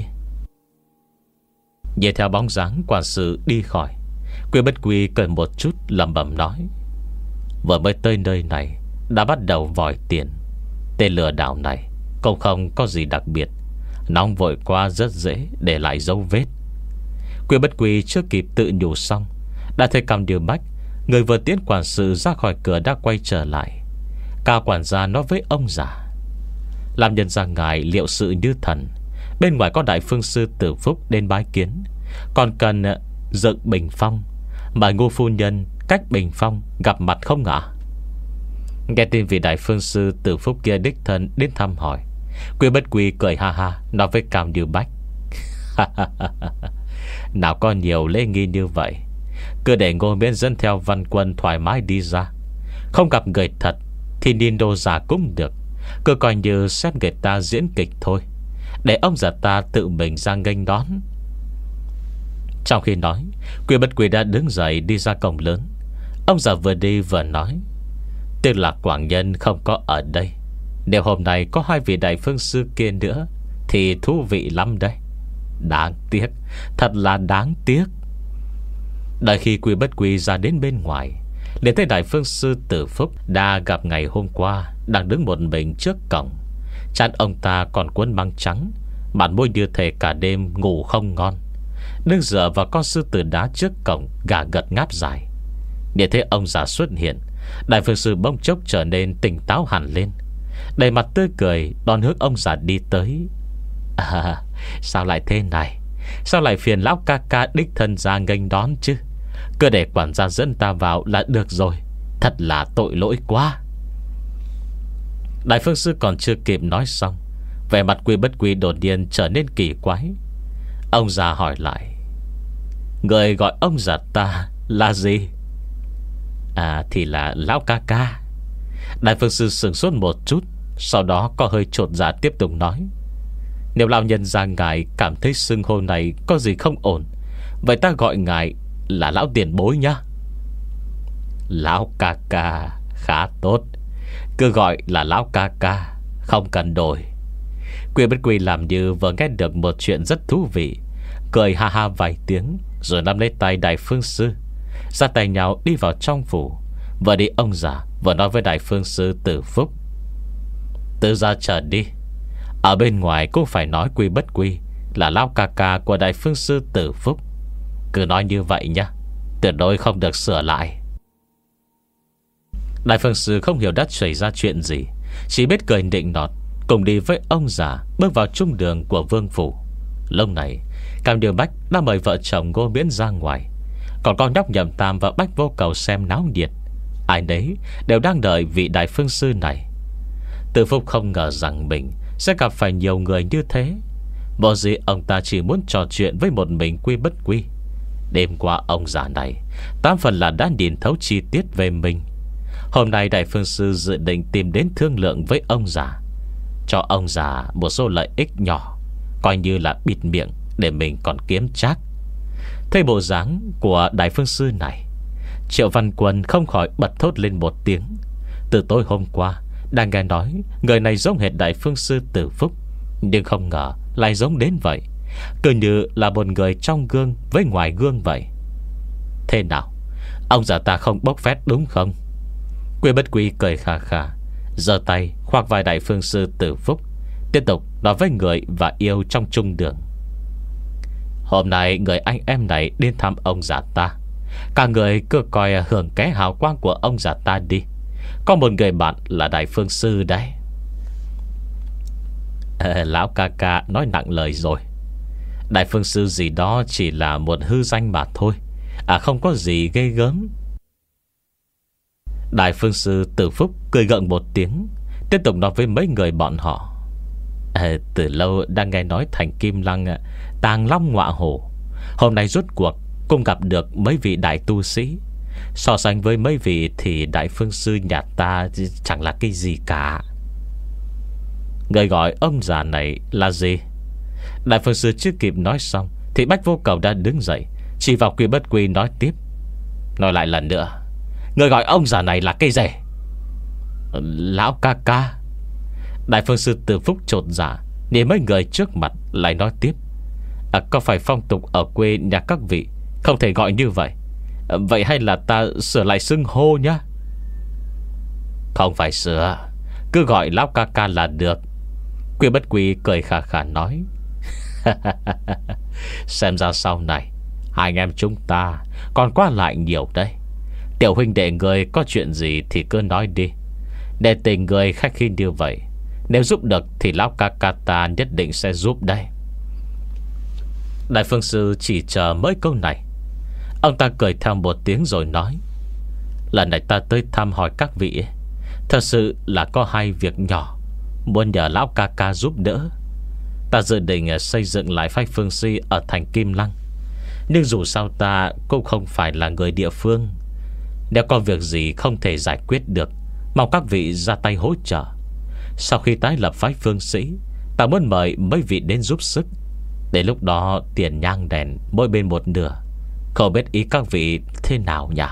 Nhìn theo bóng dáng quản sự đi khỏi, Quy Bất Quy cười một chút lẩm bẩm nói: "Vừa mới tới nơi này đã bắt đầu vòi tiền. Tên lừa đảo này cũng không có gì đặc biệt, nóng vội qua rất dễ để lại dấu vết." Quy Bất Quy chưa kịp tự nhủ xong, đã thấy Cao Như Bách, người vừa tiễn quản sự ra khỏi cửa, đã quay trở lại. Cao quản gia nói với ông già: "Làm nhân gia ngài liệu sự như thần, bên ngoài có đại phương sư Tử Phúc đến bái kiến, còn cần dựng bình phong, mời Ngô phu nhân cách bình phong gặp mặt không ạ?" Nghe tin vị đại phương sư Tử Phúc kia đích thân đến thăm hỏi, Quy Bất Quy cười ha ha nói với Cao Như Bách: "Nào có nhiều lễ nghi như vậy, cứ để Ngô Miễn dẫn theo văn quân thoải mái đi ra. Không gặp người thật thì nhìn đồ giả cũng được, cứ coi như xem người ta diễn kịch thôi, để ông già ta tự mình ra nghênh đón." Trong khi nói, Quy Bất Quy đã đứng dậy đi ra cổng lớn. Ông già vừa đi vừa nói: "Tức là Quảng Nhân không có ở đây. Nếu hôm nay có hai vị đại phương sư kia nữa thì thú vị lắm đây. Đáng tiếc, thật là đáng tiếc." Đợi khi Quy Bất Quy ra đến bên ngoài, để thấy đại phương sư Tử Phúc đã gặp ngày hôm qua đang đứng một mình trước cổng. Trán ông ta còn quấn băng trắng, mặt môi như thể cả đêm ngủ không ngon, đứng dựa vào con sư tử đá trước cổng, gà gật ngáp dài. Để thấy ông già xuất hiện, đại phương sư bỗng chốc trở nên tỉnh táo hẳn lên, đầy mặt tươi cười đón hướng ông già đi tới. "À, sao lại thế này? Sao lại phiền lão ca ca đích thân ra nghênh đón chứ? Cứ để quản gia dẫn ta vào là được rồi. Thật là tội lỗi quá." Đại phương sư còn chưa kịp nói xong, vẻ mặt Quy Bất Quy đột nhiên trở nên kỳ quái. Ông già hỏi lại: "Người gọi ông già ta là gì?" "À, thì là lão ca ca." Đại phương sư sửng sốt một chút, sau đó có hơi chột dạ tiếp tục nói: "Nếu lão nhân gia ngài cảm thấy xưng hô này có gì không ổn, vậy ta gọi ngài là lão tiền bối nhá." "Lão ca ca khá tốt. Cứ gọi là lão ca ca, không cần đổi. Quy Bất Quy làm như vừa nghe được một chuyện rất thú vị, cười ha ha vài tiếng, rồi nắm lấy tay Đại Phương Sư, ra tay nhau đi vào trong phủ. Vừa đi ông già vừa nói với Đại Phương Sư Tử Phúc: từ ra trở đi, ở bên ngoài cũng phải nói Quy Bất Quy là lão ca ca của Đại Phương Sư Tử Phúc. Cứ nói như vậy nhá, tuyệt đối không được sửa lại. Đại Phương Sư không hiểu đã xảy ra chuyện gì, chỉ biết cười nịnh nọt, cùng đi với ông già bước vào trung đường của vương phủ. Lúc này Cam Điều Bách đã mời vợ chồng Ngô Miễn ra ngoài, còn con nhóc Nhậm Tam và Bách Vô Cầu xem náo nhiệt. Ai nấy đều đang đợi vị Đại Phương Sư này. Tử Phúc không ngờ rằng mình sẽ gặp phải nhiều người như thế. Bộ gì ông ta chỉ muốn trò chuyện với một mình Quy Bất Quy. Đêm qua ông già này tám phần là đã nhìn thấu chi tiết về mình. Hôm nay Đại Phương Sư dự định tìm đến thương lượng với ông già, cho ông già một số lợi ích nhỏ, coi như là bịt miệng để mình còn kiếm trác. Thấy bộ dáng của Đại Phương Sư này, Triệu Văn Quân không khỏi bật thốt lên một tiếng. Từ tối hôm qua đang nghe nói người này giống hệt Đại Phương Sư Tử Phúc, nhưng không ngờ lại giống đến vậy, cứ như là một người trong gương với ngoài gương vậy. Thế nào, ông già ta không bốc phét đúng không? Quy Bất Quy cười khà khà, giơ tay khoác vai Đại Phương Sư Tử Phúc, tiếp tục nói với người và yêu trong trung đường: hôm nay người anh em này đến thăm ông già ta, cả người cứ coi hưởng ké hào quang của ông già ta đi. Có một người bạn là Đại Phương Sư đấy. à, Lão ca ca nói nặng lời rồi. Đại Phương Sư gì đó chỉ là một hư danh mà thôi, À không có gì ghê gớm. Đại Phương Sư Tử Phúc cười gượng một tiếng, tiếp tục nói với mấy người bọn họ: à, từ lâu đang nghe nói thành Kim Lăng tàng long ngọa hổ, hôm nay rốt cuộc cũng gặp được mấy vị đại tu sĩ. So sánh với mấy vị thì Đại Phương Sư nhà ta chẳng là cái gì cả. Người gọi ông già này là gì? Đại Phương Sư chưa kịp nói xong thì Bách Vô Cầu đã đứng dậy, chỉ vào Quy Bất Quy nói tiếp: nói lại lần nữa, người gọi ông già này là cái gì? Lão ca ca. Đại Phương Sư Tử Phúc chột dạ, nhìn mấy người trước mặt lại nói tiếp: à, có phải phong tục ở quê nhà các vị không thể gọi như vậy? à, Vậy hay là ta sửa lại xưng hô nhá? Không phải sửa, cứ gọi lão ca ca là được. Quy Bất Quy cười khà khà nói: xem ra sau này hai anh em chúng ta còn qua lại nhiều đấy. Tiểu huynh đệ người có chuyện gì thì cứ nói đi, để tình người khách khí như vậy, nếu giúp được thì lão ca ca ta nhất định sẽ giúp đây. Đại Phương Sư chỉ chờ mấy câu này, ông ta cười theo một tiếng rồi nói: lần này ta tới thăm hỏi các vị, thật sự là có hai việc nhỏ muốn nhờ lão ca ca giúp đỡ. Ta dự định xây dựng lại phái Phương Si ở thành Kim Lăng, nhưng dù sao ta cũng không phải là người địa phương. Nếu có việc gì không thể giải quyết được, mong các vị ra tay hỗ trợ. Sau khi tái lập phái Phương Sĩ, ta muốn mời mấy vị đến giúp sức. Đến lúc đó tiền nhang đèn mỗi bên một nửa, không biết ý các vị thế nào nhỉ?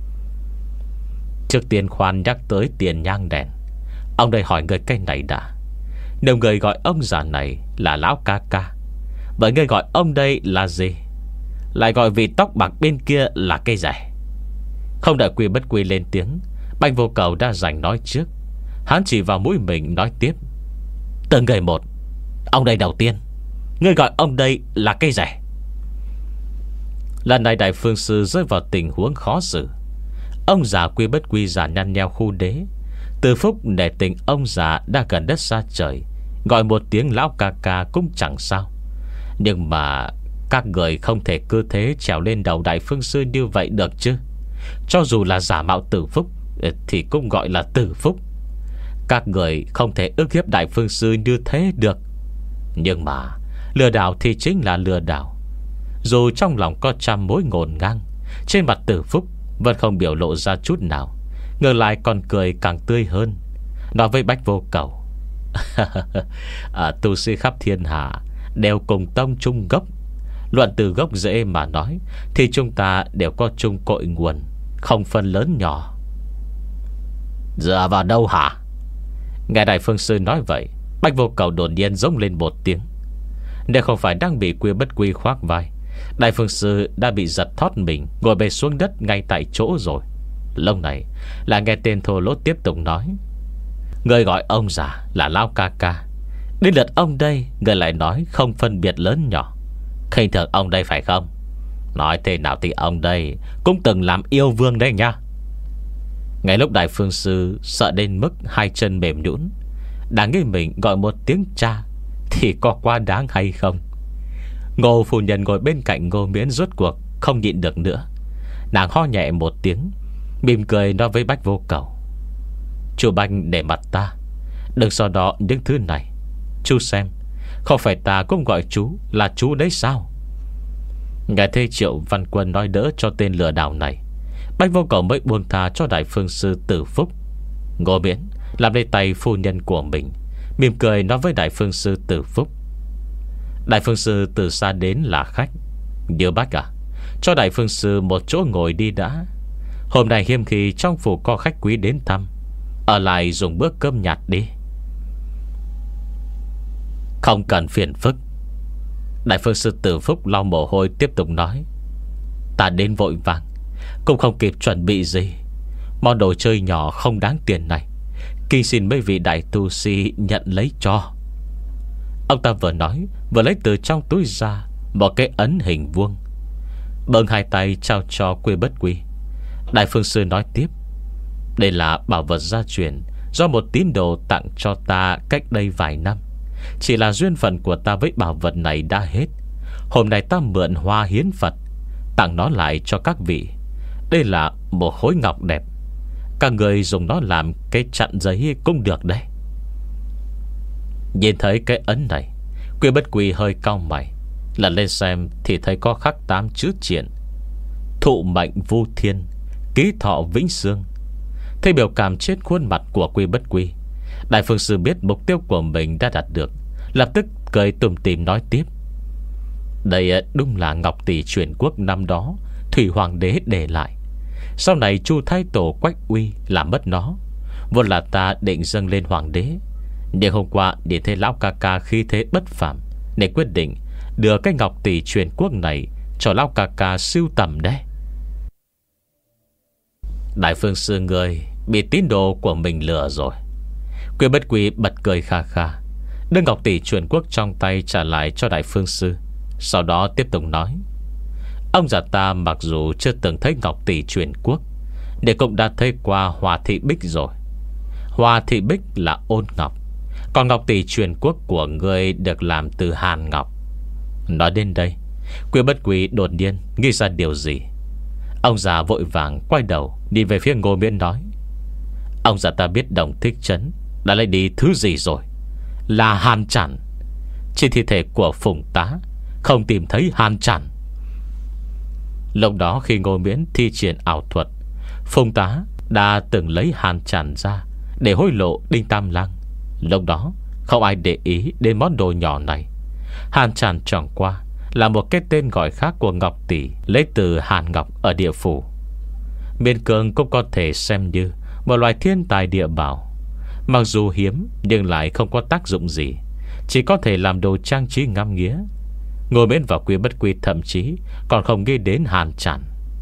Trước tiên khoan nhắc tới tiền nhang đèn, ông đây hỏi người cái này đã. Nếu người gọi ông già này là lão ca ca, vậy người gọi ông đây là gì? Lại gọi vị tóc bạc bên kia là cây rẻ? Không đợi Quy Bất Quy lên tiếng, Bách Vô Cầu đã giành nói trước. Hắn chỉ vào mũi mình nói tiếp: từng người một. Ông đây đầu tiên, người gọi ông đây là cây rẻ. Lần này Đại Phương Sư rơi vào tình huống khó xử. Ông già Quy Bất Quy già nhăn nheo khu đế. Từ Phúc để tình ông già đã gần đất xa trời, gọi một tiếng lão ca ca cũng chẳng sao. Nhưng mà các người không thể cứ thế trèo lên đầu Đại Phương Sư như vậy được chứ. Cho dù là giả mạo Tử Phúc thì cũng gọi là Tử Phúc. Các người không thể ức hiếp Đại Phương Sư như thế được. Nhưng mà lừa đảo thì chính là lừa đảo. Dù trong lòng có trăm mối ngổn ngang, trên mặt Tử Phúc vẫn không biểu lộ ra chút nào, ngược lại còn cười càng tươi hơn, nói với Bách Vô Cầu: à, tu sĩ khắp thiên hạ đều cùng tông chung gốc. Luận từ gốc rễ mà nói thì chúng ta đều có chung cội nguồn, không phân lớn nhỏ. Dựa vào đâu hả? Nghe Đại Phương Sư nói vậy, Bách Vô Cầu đột nhiên giống lên một tiếng. Nếu không phải đang bị Quy Bất Quy khoác vai, Đại Phương Sư đã bị giật thót mình, ngồi bệt xuống đất ngay tại chỗ rồi. Lúc này là nghe tên thô lỗ tiếp tục nói: người gọi ông già là Lão ca ca, đến lượt ông đây người lại nói không phân biệt lớn nhỏ, khinh thường ông đây phải không? Nói thế nào thì ông đây cũng từng làm yêu vương đấy nha. Ngay lúc Đại Phương Sư sợ đến mức hai chân mềm nhũn, đang nghĩ mình gọi một tiếng cha thì có quá đáng hay không. Ngô phu nhân ngồi bên cạnh Ngô Miễn rốt cuộc không nhịn được nữa. Nàng ho nhẹ một tiếng, mỉm cười nói với Bách Vô Cầu: chú Banh để mặt ta, đừng sau đó những thứ này. Chú xem, không phải ta cũng gọi chú là chú đấy sao? Nghe thấy Triệu Văn Quân nói đỡ cho tên lừa đảo này, Bách Vô Cầu mới buông tha cho Đại Phương Sư Tử Phúc. Ngô Miễn làm lấy tay phu nhân của mình, mỉm cười nói với Đại Phương Sư Tử Phúc: Đại Phương Sư từ xa đến là khách, Như Bách à, cho Đại Phương Sư một chỗ ngồi đi đã. Hôm nay hiếm khi trong phủ có khách quý đến thăm, ở lại dùng bữa cơm nhạt đi. Không cần phiền phức. Đại Phương Sư Tử Phúc lau mồ hôi tiếp tục nói: ta đến vội vàng, cũng không kịp chuẩn bị gì. Món đồ chơi nhỏ không đáng tiền này, kỳ xin mấy vị đại tu sĩ nhận lấy cho. Ông ta vừa nói vừa lấy từ trong túi ra một cái ấn hình vuông, bưng hai tay trao cho Quy Bất Quy. Đại Phương Sư nói tiếp: đây là bảo vật gia truyền do một tín đồ tặng cho ta cách đây vài năm. Chỉ là duyên phận của ta với bảo vật này đã hết. Hôm nay ta mượn hoa hiến Phật, tặng nó lại cho các vị. Đây là một khối ngọc đẹp, các người dùng nó làm cái chặn giấy cũng được đấy. Nhìn thấy cái ấn này, Quy Bất Quy hơi cau mày, lần lên xem thì thấy có khắc tám chữ triện: thụ mệnh vu thiên, ký thọ vĩnh sương. Thấy biểu cảm trên khuôn mặt của Quy Bất Quy, Đại Phương Sư biết mục tiêu của mình đã đạt được, lập tức cười tủm tỉm nói tiếp: đây đúng là ngọc tỷ truyền quốc năm đó Thủy Hoàng đế để lại. Sau này Chu Thái Tổ Quách Uy làm mất nó, vốn là ta định dâng lên hoàng đế, nhưng hôm qua để thấy lão ca ca khí thế bất phàm, nên quyết định đưa cái ngọc tỷ truyền quốc này cho lão ca ca sưu tầm đấy. Đại Phương Sư người bị tín đồ của mình lừa rồi. Quy Bất Quy bật cười kha kha, đưa ngọc tỷ truyền quốc trong tay trả lại cho Đại Phương Sư. Sau đó tiếp tục nói: ông già ta mặc dù chưa từng thấy ngọc tỷ truyền quốc, để cũng đã thấy qua Hòa Thị Bích rồi. Hòa Thị Bích là ôn ngọc, còn ngọc tỷ truyền quốc của ngươi được làm từ hàn ngọc. Nói đến đây, Quy Bất Quy đột nhiên nghĩ ra điều gì. Ông già vội vàng quay đầu đi về phía Ngô Miễn nói: ông già ta biết Đồng Thích Trấn đã lấy đi thứ gì rồi? Là hàn chản. Trên thi thể của Phùng Tá không tìm thấy hàn chản. Lúc đó khi Ngô Miễn thi triển ảo thuật, Phùng Tá đã từng lấy hàn chản ra để hối lộ Đinh Tam Lang. Lúc đó không ai để ý đến món đồ nhỏ này. Hàn chản chẳng qua là một cái tên gọi khác của ngọc tỷ, lấy từ hàn ngọc ở địa phủ. Miên Cương cũng có thể xem như một loài thiên tài địa bảo. Mặc dù hiếm nhưng lại không có tác dụng gì, chỉ có thể làm đồ trang trí ngắm nghía. Ngô Miễn và Quy Bất Quy thậm chí còn không nghĩ đến hàn chản.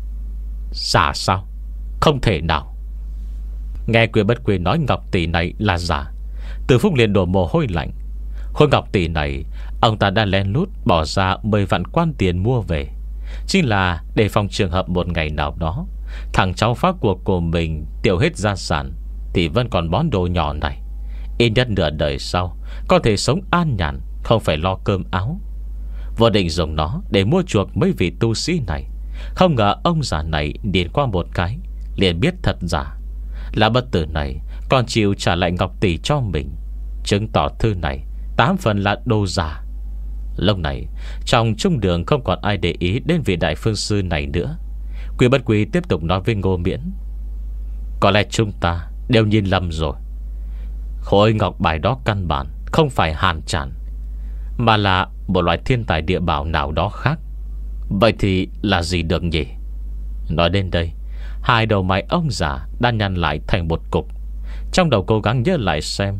Giả sao? Không thể nào. Nghe Quy Bất Quy nói ngọc tỷ này là giả, Từ Phúc liền đổ mồ hôi lạnh. Khối ngọc tỷ này ông ta đã lén lút bỏ ra mười vạn quan tiền mua về, chính là để phòng trường hợp một ngày nào đó thằng cháu phá cuộc của mình tiêu hết gia sản, thì vẫn còn món đồ nhỏ này. Ít nhất nửa đời sau có thể sống an nhàn, không phải lo cơm áo. Vô định dùng nó để mua chuộc mấy vị tu sĩ này. Không ngờ ông già này điền qua một cái liền biết thật giả. Là bất tử này còn chịu trả lại ngọc tỷ cho mình, chứng tỏ thư này tám phần là đồ giả. Lúc này trong trung đường không còn ai để ý đến vị đại phương sư này nữa. Quy Bất Quy tiếp tục nói với Ngô Miễn: có lẽ chúng ta đều nhìn lầm rồi. Khối ngọc bài đó căn bản không phải hàn chản, mà là một loại thiên tài địa bảo nào đó khác. Vậy thì là gì được nhỉ? Nói đến đây, hai đầu mày ông già đã nhăn lại thành một cục. Trong đầu cố gắng nhớ lại xem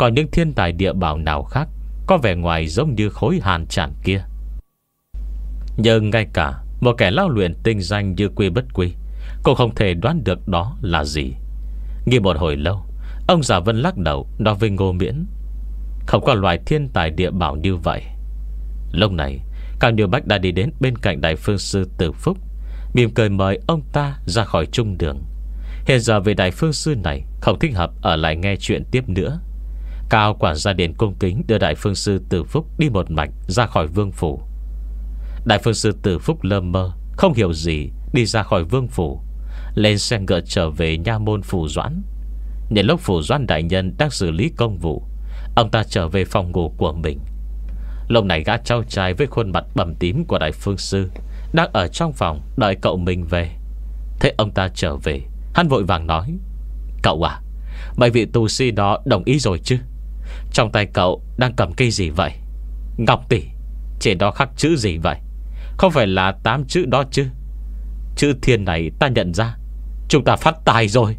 Còn những thiên tài địa bảo nào khác có vẻ ngoài giống như khối hàn tràn kia. Nhưng ngay cả một kẻ lao luyện tinh danh như Quy Bất Quy cũng không thể đoán được đó là gì. Nghĩ một hồi lâu, ông già Vân lắc đầu nói với Ngô Miễn: không có loài thiên tài địa bảo như vậy. Lúc này Cao Như Bách đã đi đến bên cạnh Đại Phương Sư Tử Phúc, mỉm cười mời ông ta ra khỏi trung đường. Hiện giờ vị Đại Phương Sư này không thích hợp ở lại nghe chuyện tiếp nữa. Cao quản gia điện cung kính đưa Đại Phương Sư Tử Phúc đi một mạch ra khỏi vương phủ. Đại Phương Sư Tử Phúc lơ mơ không hiểu gì đi ra khỏi vương phủ, lên xe ngựa trở về nha môn Phủ Doãn. Nhân lúc Phủ Doãn đại nhân đang xử lý công vụ, ông ta trở về phòng ngủ của mình. Lúc này gã cháu trai với khuôn mặt bầm tím của Đại Phương Sư đang ở trong phòng đợi cậu mình về. Thế ông ta trở về, hắn vội vàng nói: cậu à, mấy vị tù sĩ đó đồng ý rồi chứ? Trong tay cậu đang cầm cây gì vậy? Ngọc tỷ, trên đó khắc chữ gì vậy? Không phải là tám chữ đó chứ? Chữ thiên này ta nhận ra. Chúng ta phát tài rồi.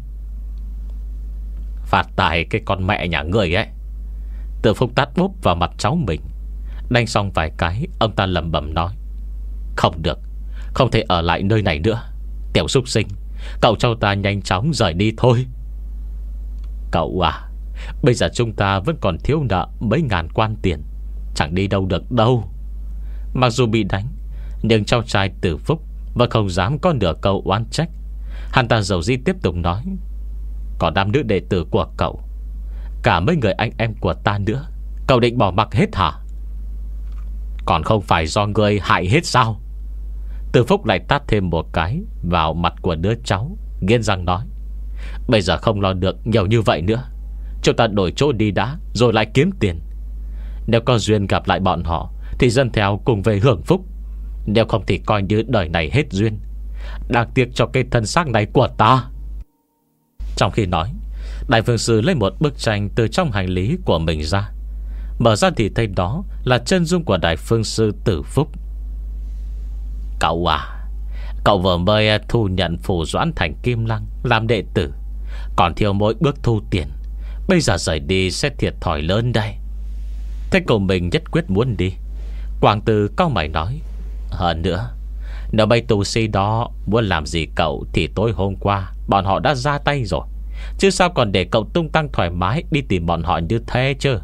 Phát tài cái con mẹ nhà người ấy. Từ Phúc tát bốp vào mặt cháu mình. Đánh xong vài cái, ông ta lẩm bẩm nói: không được, không thể ở lại nơi này nữa. Tiểu súc sinh, cậu cho ta nhanh chóng rời đi thôi. Cậu à, bây giờ chúng ta vẫn còn thiếu nợ mấy ngàn quan tiền, chẳng đi đâu được đâu. Mặc dù bị đánh, nhưng cháu trai Tử Phúc vẫn không dám có nửa câu oán trách. Hắn ta dầu dĩ tiếp tục nói: còn đám nữ đệ tử của cậu, cả mấy người anh em của ta nữa, cậu định bỏ mặc hết hả? Còn không phải do ngươi hại hết sao? Tử Phúc lại tát thêm một cái vào mặt của đứa cháu, nghiến răng nói: bây giờ không lo được nhiều như vậy nữa, chúng ta đổi chỗ đi đã, rồi lại kiếm tiền. Nếu có duyên gặp lại bọn họ thì dân theo cùng về hưởng phúc, nếu không thì coi như đời này hết duyên. Đáng tiếc cho cái thân xác này của ta. Trong khi nói, Đại Phương Sư lấy một bức tranh từ trong hành lý của mình ra. Mở ra thì thấy đó là chân dung của Đại Phương Sư Tử Phúc. Cậu à, cậu vừa mới thu nhận Phủ Doãn thành Kim Lăng làm đệ tử, còn thiếu mỗi bước thu tiền. Bây giờ rời đi sẽ thiệt thòi lớn đây. Thế cậu mình nhất quyết muốn đi. Quảng Từ cau mày nói: hơn nữa, nếu mấy tù sĩ đó muốn làm gì cậu thì tối hôm qua bọn họ đã ra tay rồi, chứ sao còn để cậu tung tăng thoải mái đi tìm bọn họ như thế chứ?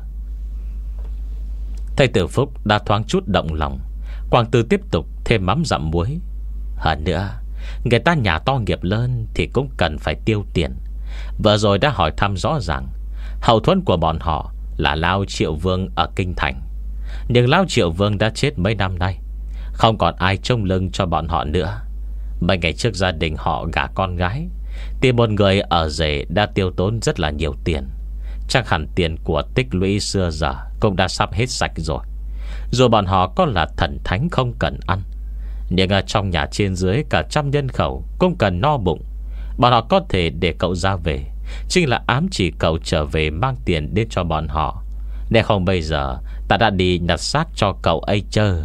Thầy Tử Phúc đã thoáng chút động lòng. Quảng Từ tiếp tục thêm mắm dặm muối: hơn nữa, người ta nhà to nghiệp lớn thì cũng cần phải tiêu tiền. Vừa rồi đã hỏi thăm rõ ràng, hậu thuẫn của bọn họ là Lao Triệu Vương ở Kinh Thành. Nhưng Lao Triệu Vương đã chết mấy năm nay, không còn ai trông lưng cho bọn họ nữa. Mấy ngày trước gia đình họ gả con gái, tìm một người ở rể đã tiêu tốn rất là nhiều tiền. Chắc hẳn tiền của tích lũy xưa giờ cũng đã sắp hết sạch rồi. Dù bọn họ có là thần thánh không cần ăn, nhưng ở trong nhà trên dưới cả trăm nhân khẩu cũng cần no bụng. Bọn họ có thể để cậu ra về, chính là ám chỉ cậu trở về mang tiền đến cho bọn họ. Nếu không bây giờ ta đã đi nhặt xác cho cậu ấy chơi.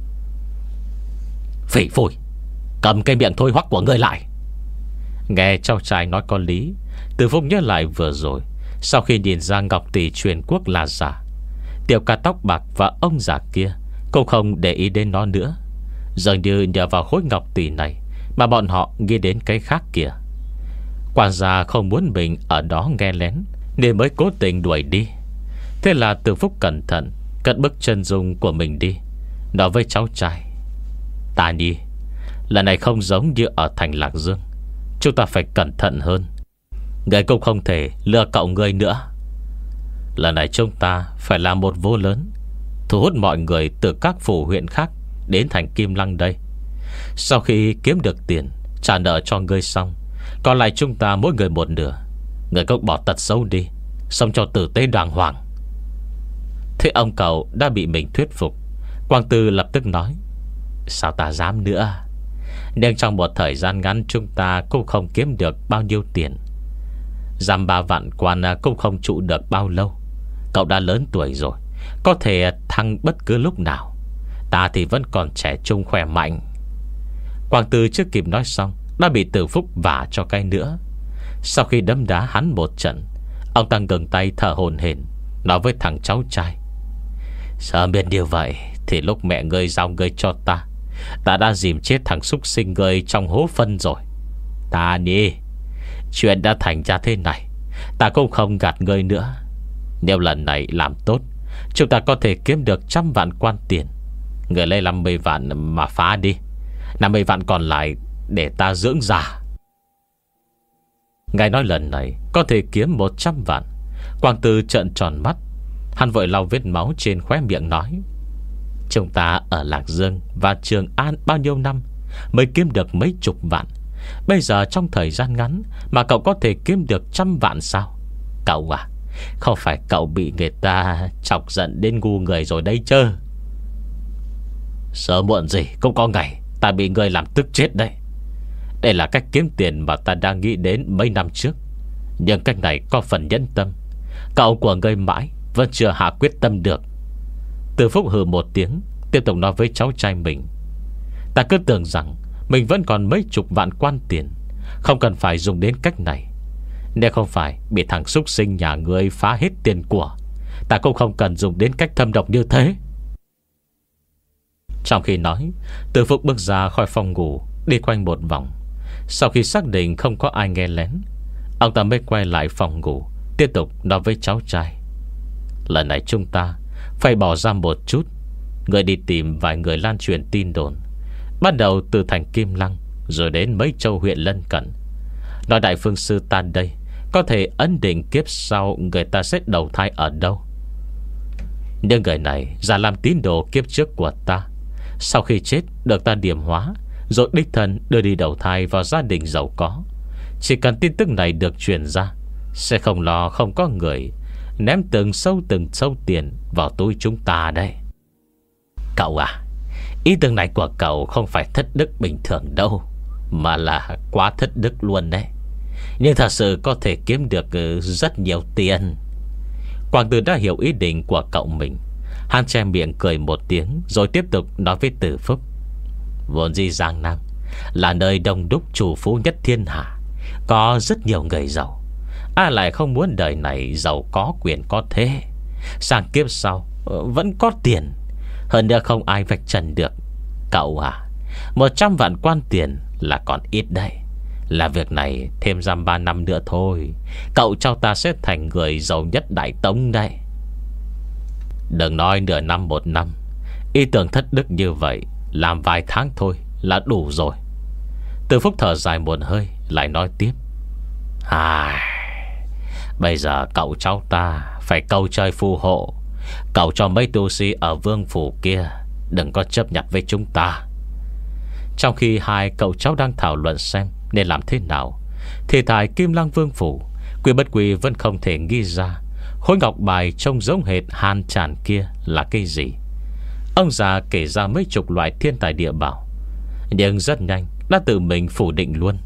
Phỉ phủi, cầm cái miệng thôi hoắc của ngươi lại. Nghe cháu trai nói có lý, Từ Phúc nhớ lại vừa rồi, sau khi nhìn ra ngọc tỷ truyền quốc là giả, tiểu ca tóc bạc và ông già kia cũng không để ý đến nó nữa. Dường như nhờ vào khối ngọc tỷ này mà bọn họ nghĩ đến cái khác kìa. Quản gia không muốn mình ở đó nghe lén nên mới cố tình đuổi đi. Thế là Từ Phúc cẩn thận cất bức chân dung của mình đi, nói với cháu trai: Ta Nhi, lần này không giống như ở thành Lạc Dương, chúng ta phải cẩn thận hơn. Người cũng không thể lừa cậu người nữa. Lần này chúng ta phải làm một vô lớn, thu hút mọi người từ các phủ huyện khác đến thành Kim Lăng đây. Sau khi kiếm được tiền, trả nợ cho ngươi xong, còn lại chúng ta mỗi người một nửa. Người cũng bỏ tật xấu đi, sống cho tử tế đàng hoàng. Thế ông cậu đã bị mình thuyết phục. Quang Tư lập tức nói: Sao ta dám nữa. Nhưng trong một thời gian ngắn chúng ta cũng không kiếm được bao nhiêu tiền. Giam ba vạn quan cũng không trụ được bao lâu. Cậu đã lớn tuổi rồi, có thể thăng bất cứ lúc nào. Ta thì vẫn còn trẻ trung khỏe mạnh. Quang Tư chưa kịp nói xong đã bị Từ Phúc vả cho cái nữa. Sau khi đấm đá hắn một trận, ông ta ngừng tay thở hổn hển, nói với thằng cháu trai: Sợ biết điều vậy thì lúc mẹ ngươi giao ngươi cho ta, ta đã dìm chết thằng súc sinh ngươi trong hố phân rồi. Ta đi, chuyện đã thành ra thế này, ta cũng không gạt ngươi nữa. Nếu lần này làm tốt, chúng ta có thể kiếm được trăm vạn quan tiền. Ngươi lấy năm mươi vạn mà phá đi, năm mươi vạn còn lại để ta dưỡng già. Ngài nói lần này có thể kiếm một trăm vạn. Quang Tư trợn tròn mắt. Hắn vội lau vết máu trên khóe miệng nói: Chúng ta ở Lạc Dương và Trường An bao nhiêu năm mới kiếm được mấy chục vạn. Bây giờ trong thời gian ngắn mà cậu có thể kiếm được trăm vạn sao? Cậu à, không phải cậu bị người ta chọc giận đến ngu người rồi đây chứ? Sớm muộn gì cũng có ngày ta bị người làm tức chết đấy. Đây là cách kiếm tiền mà ta đang nghĩ đến mấy năm trước, nhưng cách này có phần nhẫn tâm. Cậu của người mãi vẫn chưa hạ quyết tâm được. Từ Phúc hừ một tiếng, tiếp tục nói với cháu trai mình: Ta cứ tưởng rằng mình vẫn còn mấy chục vạn quan tiền, không cần phải dùng đến cách này. Nếu không phải bị thằng súc sinh nhà ngươi phá hết tiền của, ta cũng không cần dùng đến cách thâm độc như thế. Trong khi nói, Từ Phúc bước ra khỏi phòng ngủ, đi quanh một vòng. Sau khi xác định không có ai nghe lén, ông ta mới quay lại phòng ngủ, tiếp tục nói với cháu trai: Lần này chúng ta phải bỏ ra một chút. Người đi tìm vài người lan truyền tin đồn, bắt đầu từ thành Kim Lăng, rồi đến mấy châu huyện lân cận, nói Đại Phương Sư ta đây có thể ấn định kiếp sau người ta sẽ đầu thai ở đâu. Nhưng người này giả làm tín đồ kiếp trước của ta, sau khi chết được ta điểm hóa, rồi đích thân đưa đi đầu thai vào gia đình giàu có. Chỉ cần tin tức này được truyền ra, sẽ không lo không có người ném từng sâu từng sâu tiền vào túi chúng ta đây. Cậu à, ý tưởng này của cậu không phải thất đức bình thường đâu, mà là quá thất đức luôn đấy. Nhưng thật sự có thể kiếm được rất nhiều tiền. Quang Tư đã hiểu ý định của cậu mình. Hắn che miệng cười một tiếng, rồi tiếp tục nói với Từ Phúc: Vốn dĩ Giang Nam là nơi đông đúc chủ phú nhất thiên hạ, có rất nhiều người giàu. Ai lại không muốn đời này giàu có quyền có thế, sang kiếp sau vẫn có tiền. Hơn nữa không ai vạch trần được. Cậu à, một trăm vạn quan tiền là còn ít đấy. Là việc này thêm giam ba năm nữa thôi, cậu cho ta sẽ thành người giàu nhất Đại Tống đây. Đừng nói nửa năm một năm, ý tưởng thất đức như vậy làm vài tháng thôi là đủ rồi. Từ Phúc thở dài một hơi, lại nói tiếp: À, bây giờ cậu cháu ta phải cầu trời phù hộ, cậu cho mấy tu sĩ ở vương phủ kia đừng có chấp nhận với chúng ta. Trong khi hai cậu cháu đang thảo luận xem nên làm thế nào, thì tại Kim Lăng vương phủ, Quy Bất Quy vẫn không thể nghĩ ra khối ngọc bài trông giống hệt hàn tràn kia là cái gì. Ông già kể ra mấy chục loại thiên tài địa bảo, nhưng rất nhanh đã tự mình phủ định luôn.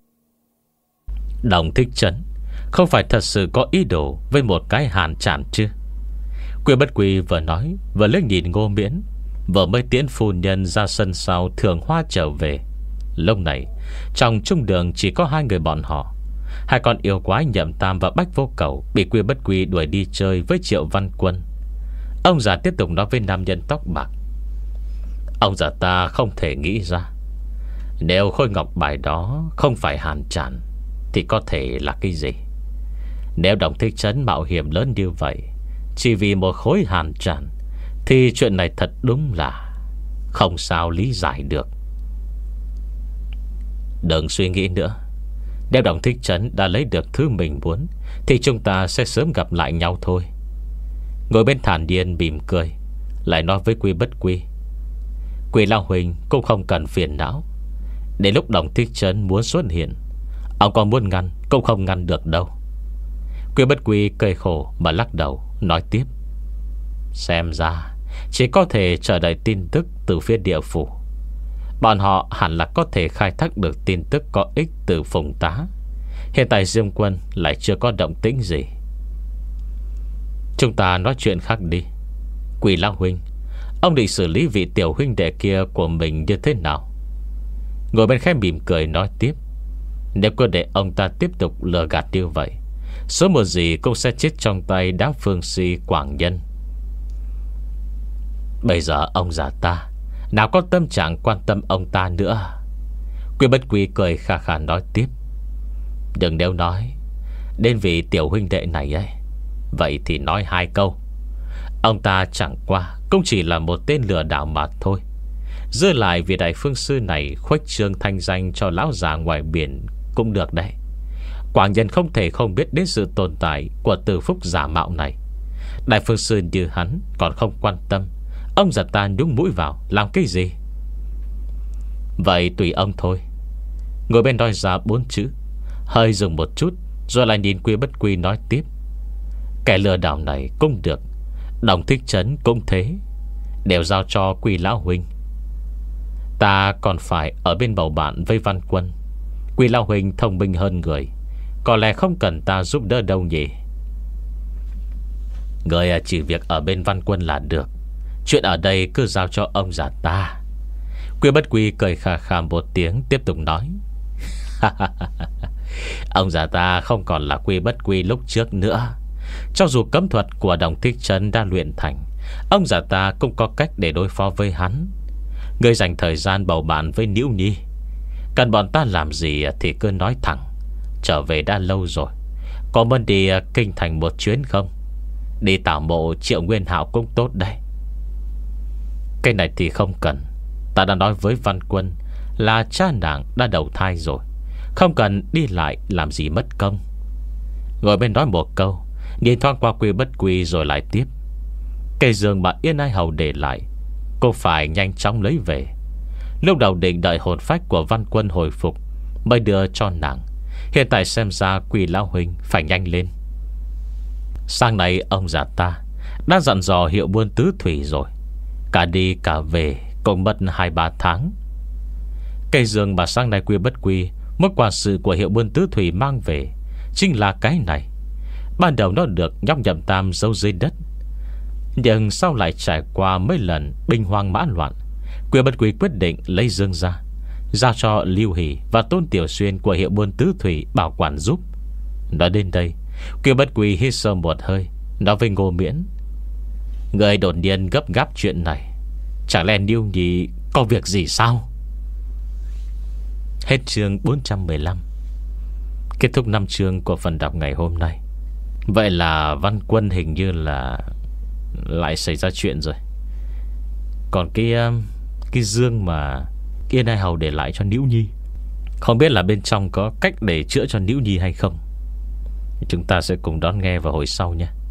Đồng Thích Trấn không phải thật sự có ý đồ với một cái hàn tràn chứ? Quy Bất Quy vừa nói vừa liếc nhìn Ngô Miễn, vừa mới tiễn phu nhân ra sân sau Thường Hoa trở về. Lúc này trong trung đường chỉ có hai người bọn họ. Hai con yêu quái Nhậm Tam và Bách Vô Cầu bị Quy Bất Quy đuổi đi chơi với Triệu Văn Quân. Ông già tiếp tục nói với nam nhân tóc bạc: Ông già ta không thể nghĩ ra, nếu khối ngọc bài đó không phải hàn tràn thì có thể là cái gì. Nếu Đồng Thích Trấn mạo hiểm lớn như vậy chỉ vì một khối hàn tràn, thì chuyện này thật đúng là không sao lý giải được. Đừng suy nghĩ nữa. Nếu Đồng Thích Trấn đã lấy được thứ mình muốn, thì chúng ta sẽ sớm gặp lại nhau thôi. Ngồi bên thản nhiên mỉm cười, lại nói với Quy Bất Quy: Quỷ Lao Huỳnh cũng không cần phiền não. Đến lúc Đồng Thích Trấn muốn xuất hiện, ông còn muốn ngăn cũng không ngăn được đâu. Quy Bất Quy cười khổ mà lắc đầu, nói tiếp: Xem ra chỉ có thể chờ đợi tin tức từ phía địa phủ. Bọn họ hẳn là có thể khai thác được tin tức có ích từ Phùng Tá. Hiện tại Diêm Quân lại chưa có động tĩnh gì. Chúng ta nói chuyện khác đi. Quỷ Lão huynh, ông định xử lý vị tiểu huynh đệ kia của mình như thế nào? Ngồi bên khẽ mỉm cười nói tiếp: Nếu cứ để ông ta tiếp tục lừa gạt như vậy, sớm một gì cũng sẽ chết trong tay đám phương si quảng nhân. Bây giờ ông già ta nào có tâm trạng quan tâm ông ta nữa. Quy Bất Quy cười khà khà nói tiếp: đừng nếu nói đến vị tiểu huynh đệ này ấy, vậy thì nói hai câu. Ông ta chẳng qua cũng chỉ là một tên lừa đảo mà thôi. Dư lại vị đại phương sư này khuếch trương thanh danh cho lão già ngoài biển cũng được đấy. Quảng nhân không thể không biết đến sự tồn tại của Từ Phúc giả mạo này. Đại phương sư như hắn còn không quan tâm, ông già ta nhúng mũi vào làm cái gì? Vậy tùy ông thôi. Ngồi bên nói ra bốn chữ, hơi dừng một chút, rồi lại nhìn Quy Bất Quy nói tiếp: kẻ lừa đảo này cũng được, Đồng Thích Trấn cũng thế, đều giao cho Quy lão huynh. Ta còn phải ở bên bầu bạn với Văn Quân. Quy lão huynh thông minh hơn người, có lẽ không cần ta giúp đỡ đâu nhỉ. Người chỉ việc ở bên Văn Quân là được, chuyện ở đây cứ giao cho ông già ta. Quy Bất Quy cười khà khà một tiếng, tiếp tục nói: ông già ta không còn là Quy Bất Quy lúc trước nữa. Cho dù cấm thuật của Đồng Thích Trấn đã luyện thành, ông già ta cũng có cách để đối phó với hắn. Ngươi dành thời gian bầu bạn với Nữ Nhi, cần bọn ta làm gì thì cứ nói thẳng. Trở về đã lâu rồi, có muốn đi kinh thành một chuyến không? Đi tảo mộ Triệu Nguyên Hạo cũng tốt đây. Cái này thì không cần. Ta đã nói với Văn Quân là cha nàng đã đầu thai rồi, không cần đi lại làm gì mất công. Ngồi bên nói một câu, nhìn thoáng qua Quy Bất Quy rồi lại tiếp: cây giường mà Yên Ai Hầu để lại, cô phải nhanh chóng lấy về. Lúc đầu định đợi hồn phách của Văn Quân hồi phục mới đưa cho nàng. Hiện tại xem ra Quy lão huynh phải nhanh lên. Sang này ông già ta đã dặn dò hiệu buôn tứ thủy rồi, cả đi cả về cũng mất hai ba tháng. Cây giường mà sang này Quy Bất Quy mối quả sự của hiệu buôn tứ thủy mang về chính là cái này. Ban đầu nó được nhóc Nhậm Tam giấu dưới đất, nhưng sau lại trải qua mấy lần binh hoang mã loạn, Quy Bất Quy quyết định lấy dương ra, giao cho Lưu Hỷ và Tôn Tiểu Xuyên của hiệu buôn tứ thủy bảo quản giúp. Nói đến đây, Quy Bất Quy hít sâu một hơi, nói với Ngô Miễn: người đột nhiên gấp gáp chuyện này, chẳng lẽ Niêu Nhi có việc gì sao? Hết chương bốn trăm mười lăm. Kết thúc năm chương của phần đọc ngày hôm nay. Vậy là Văn Quân hình như là lại xảy ra chuyện rồi. Còn cái Cái dương mà Yên Ai Hầu để lại cho Nữ Nhi, không biết là bên trong có cách để chữa cho Nữ Nhi hay không. Chúng ta sẽ cùng đón nghe vào hồi sau nhé.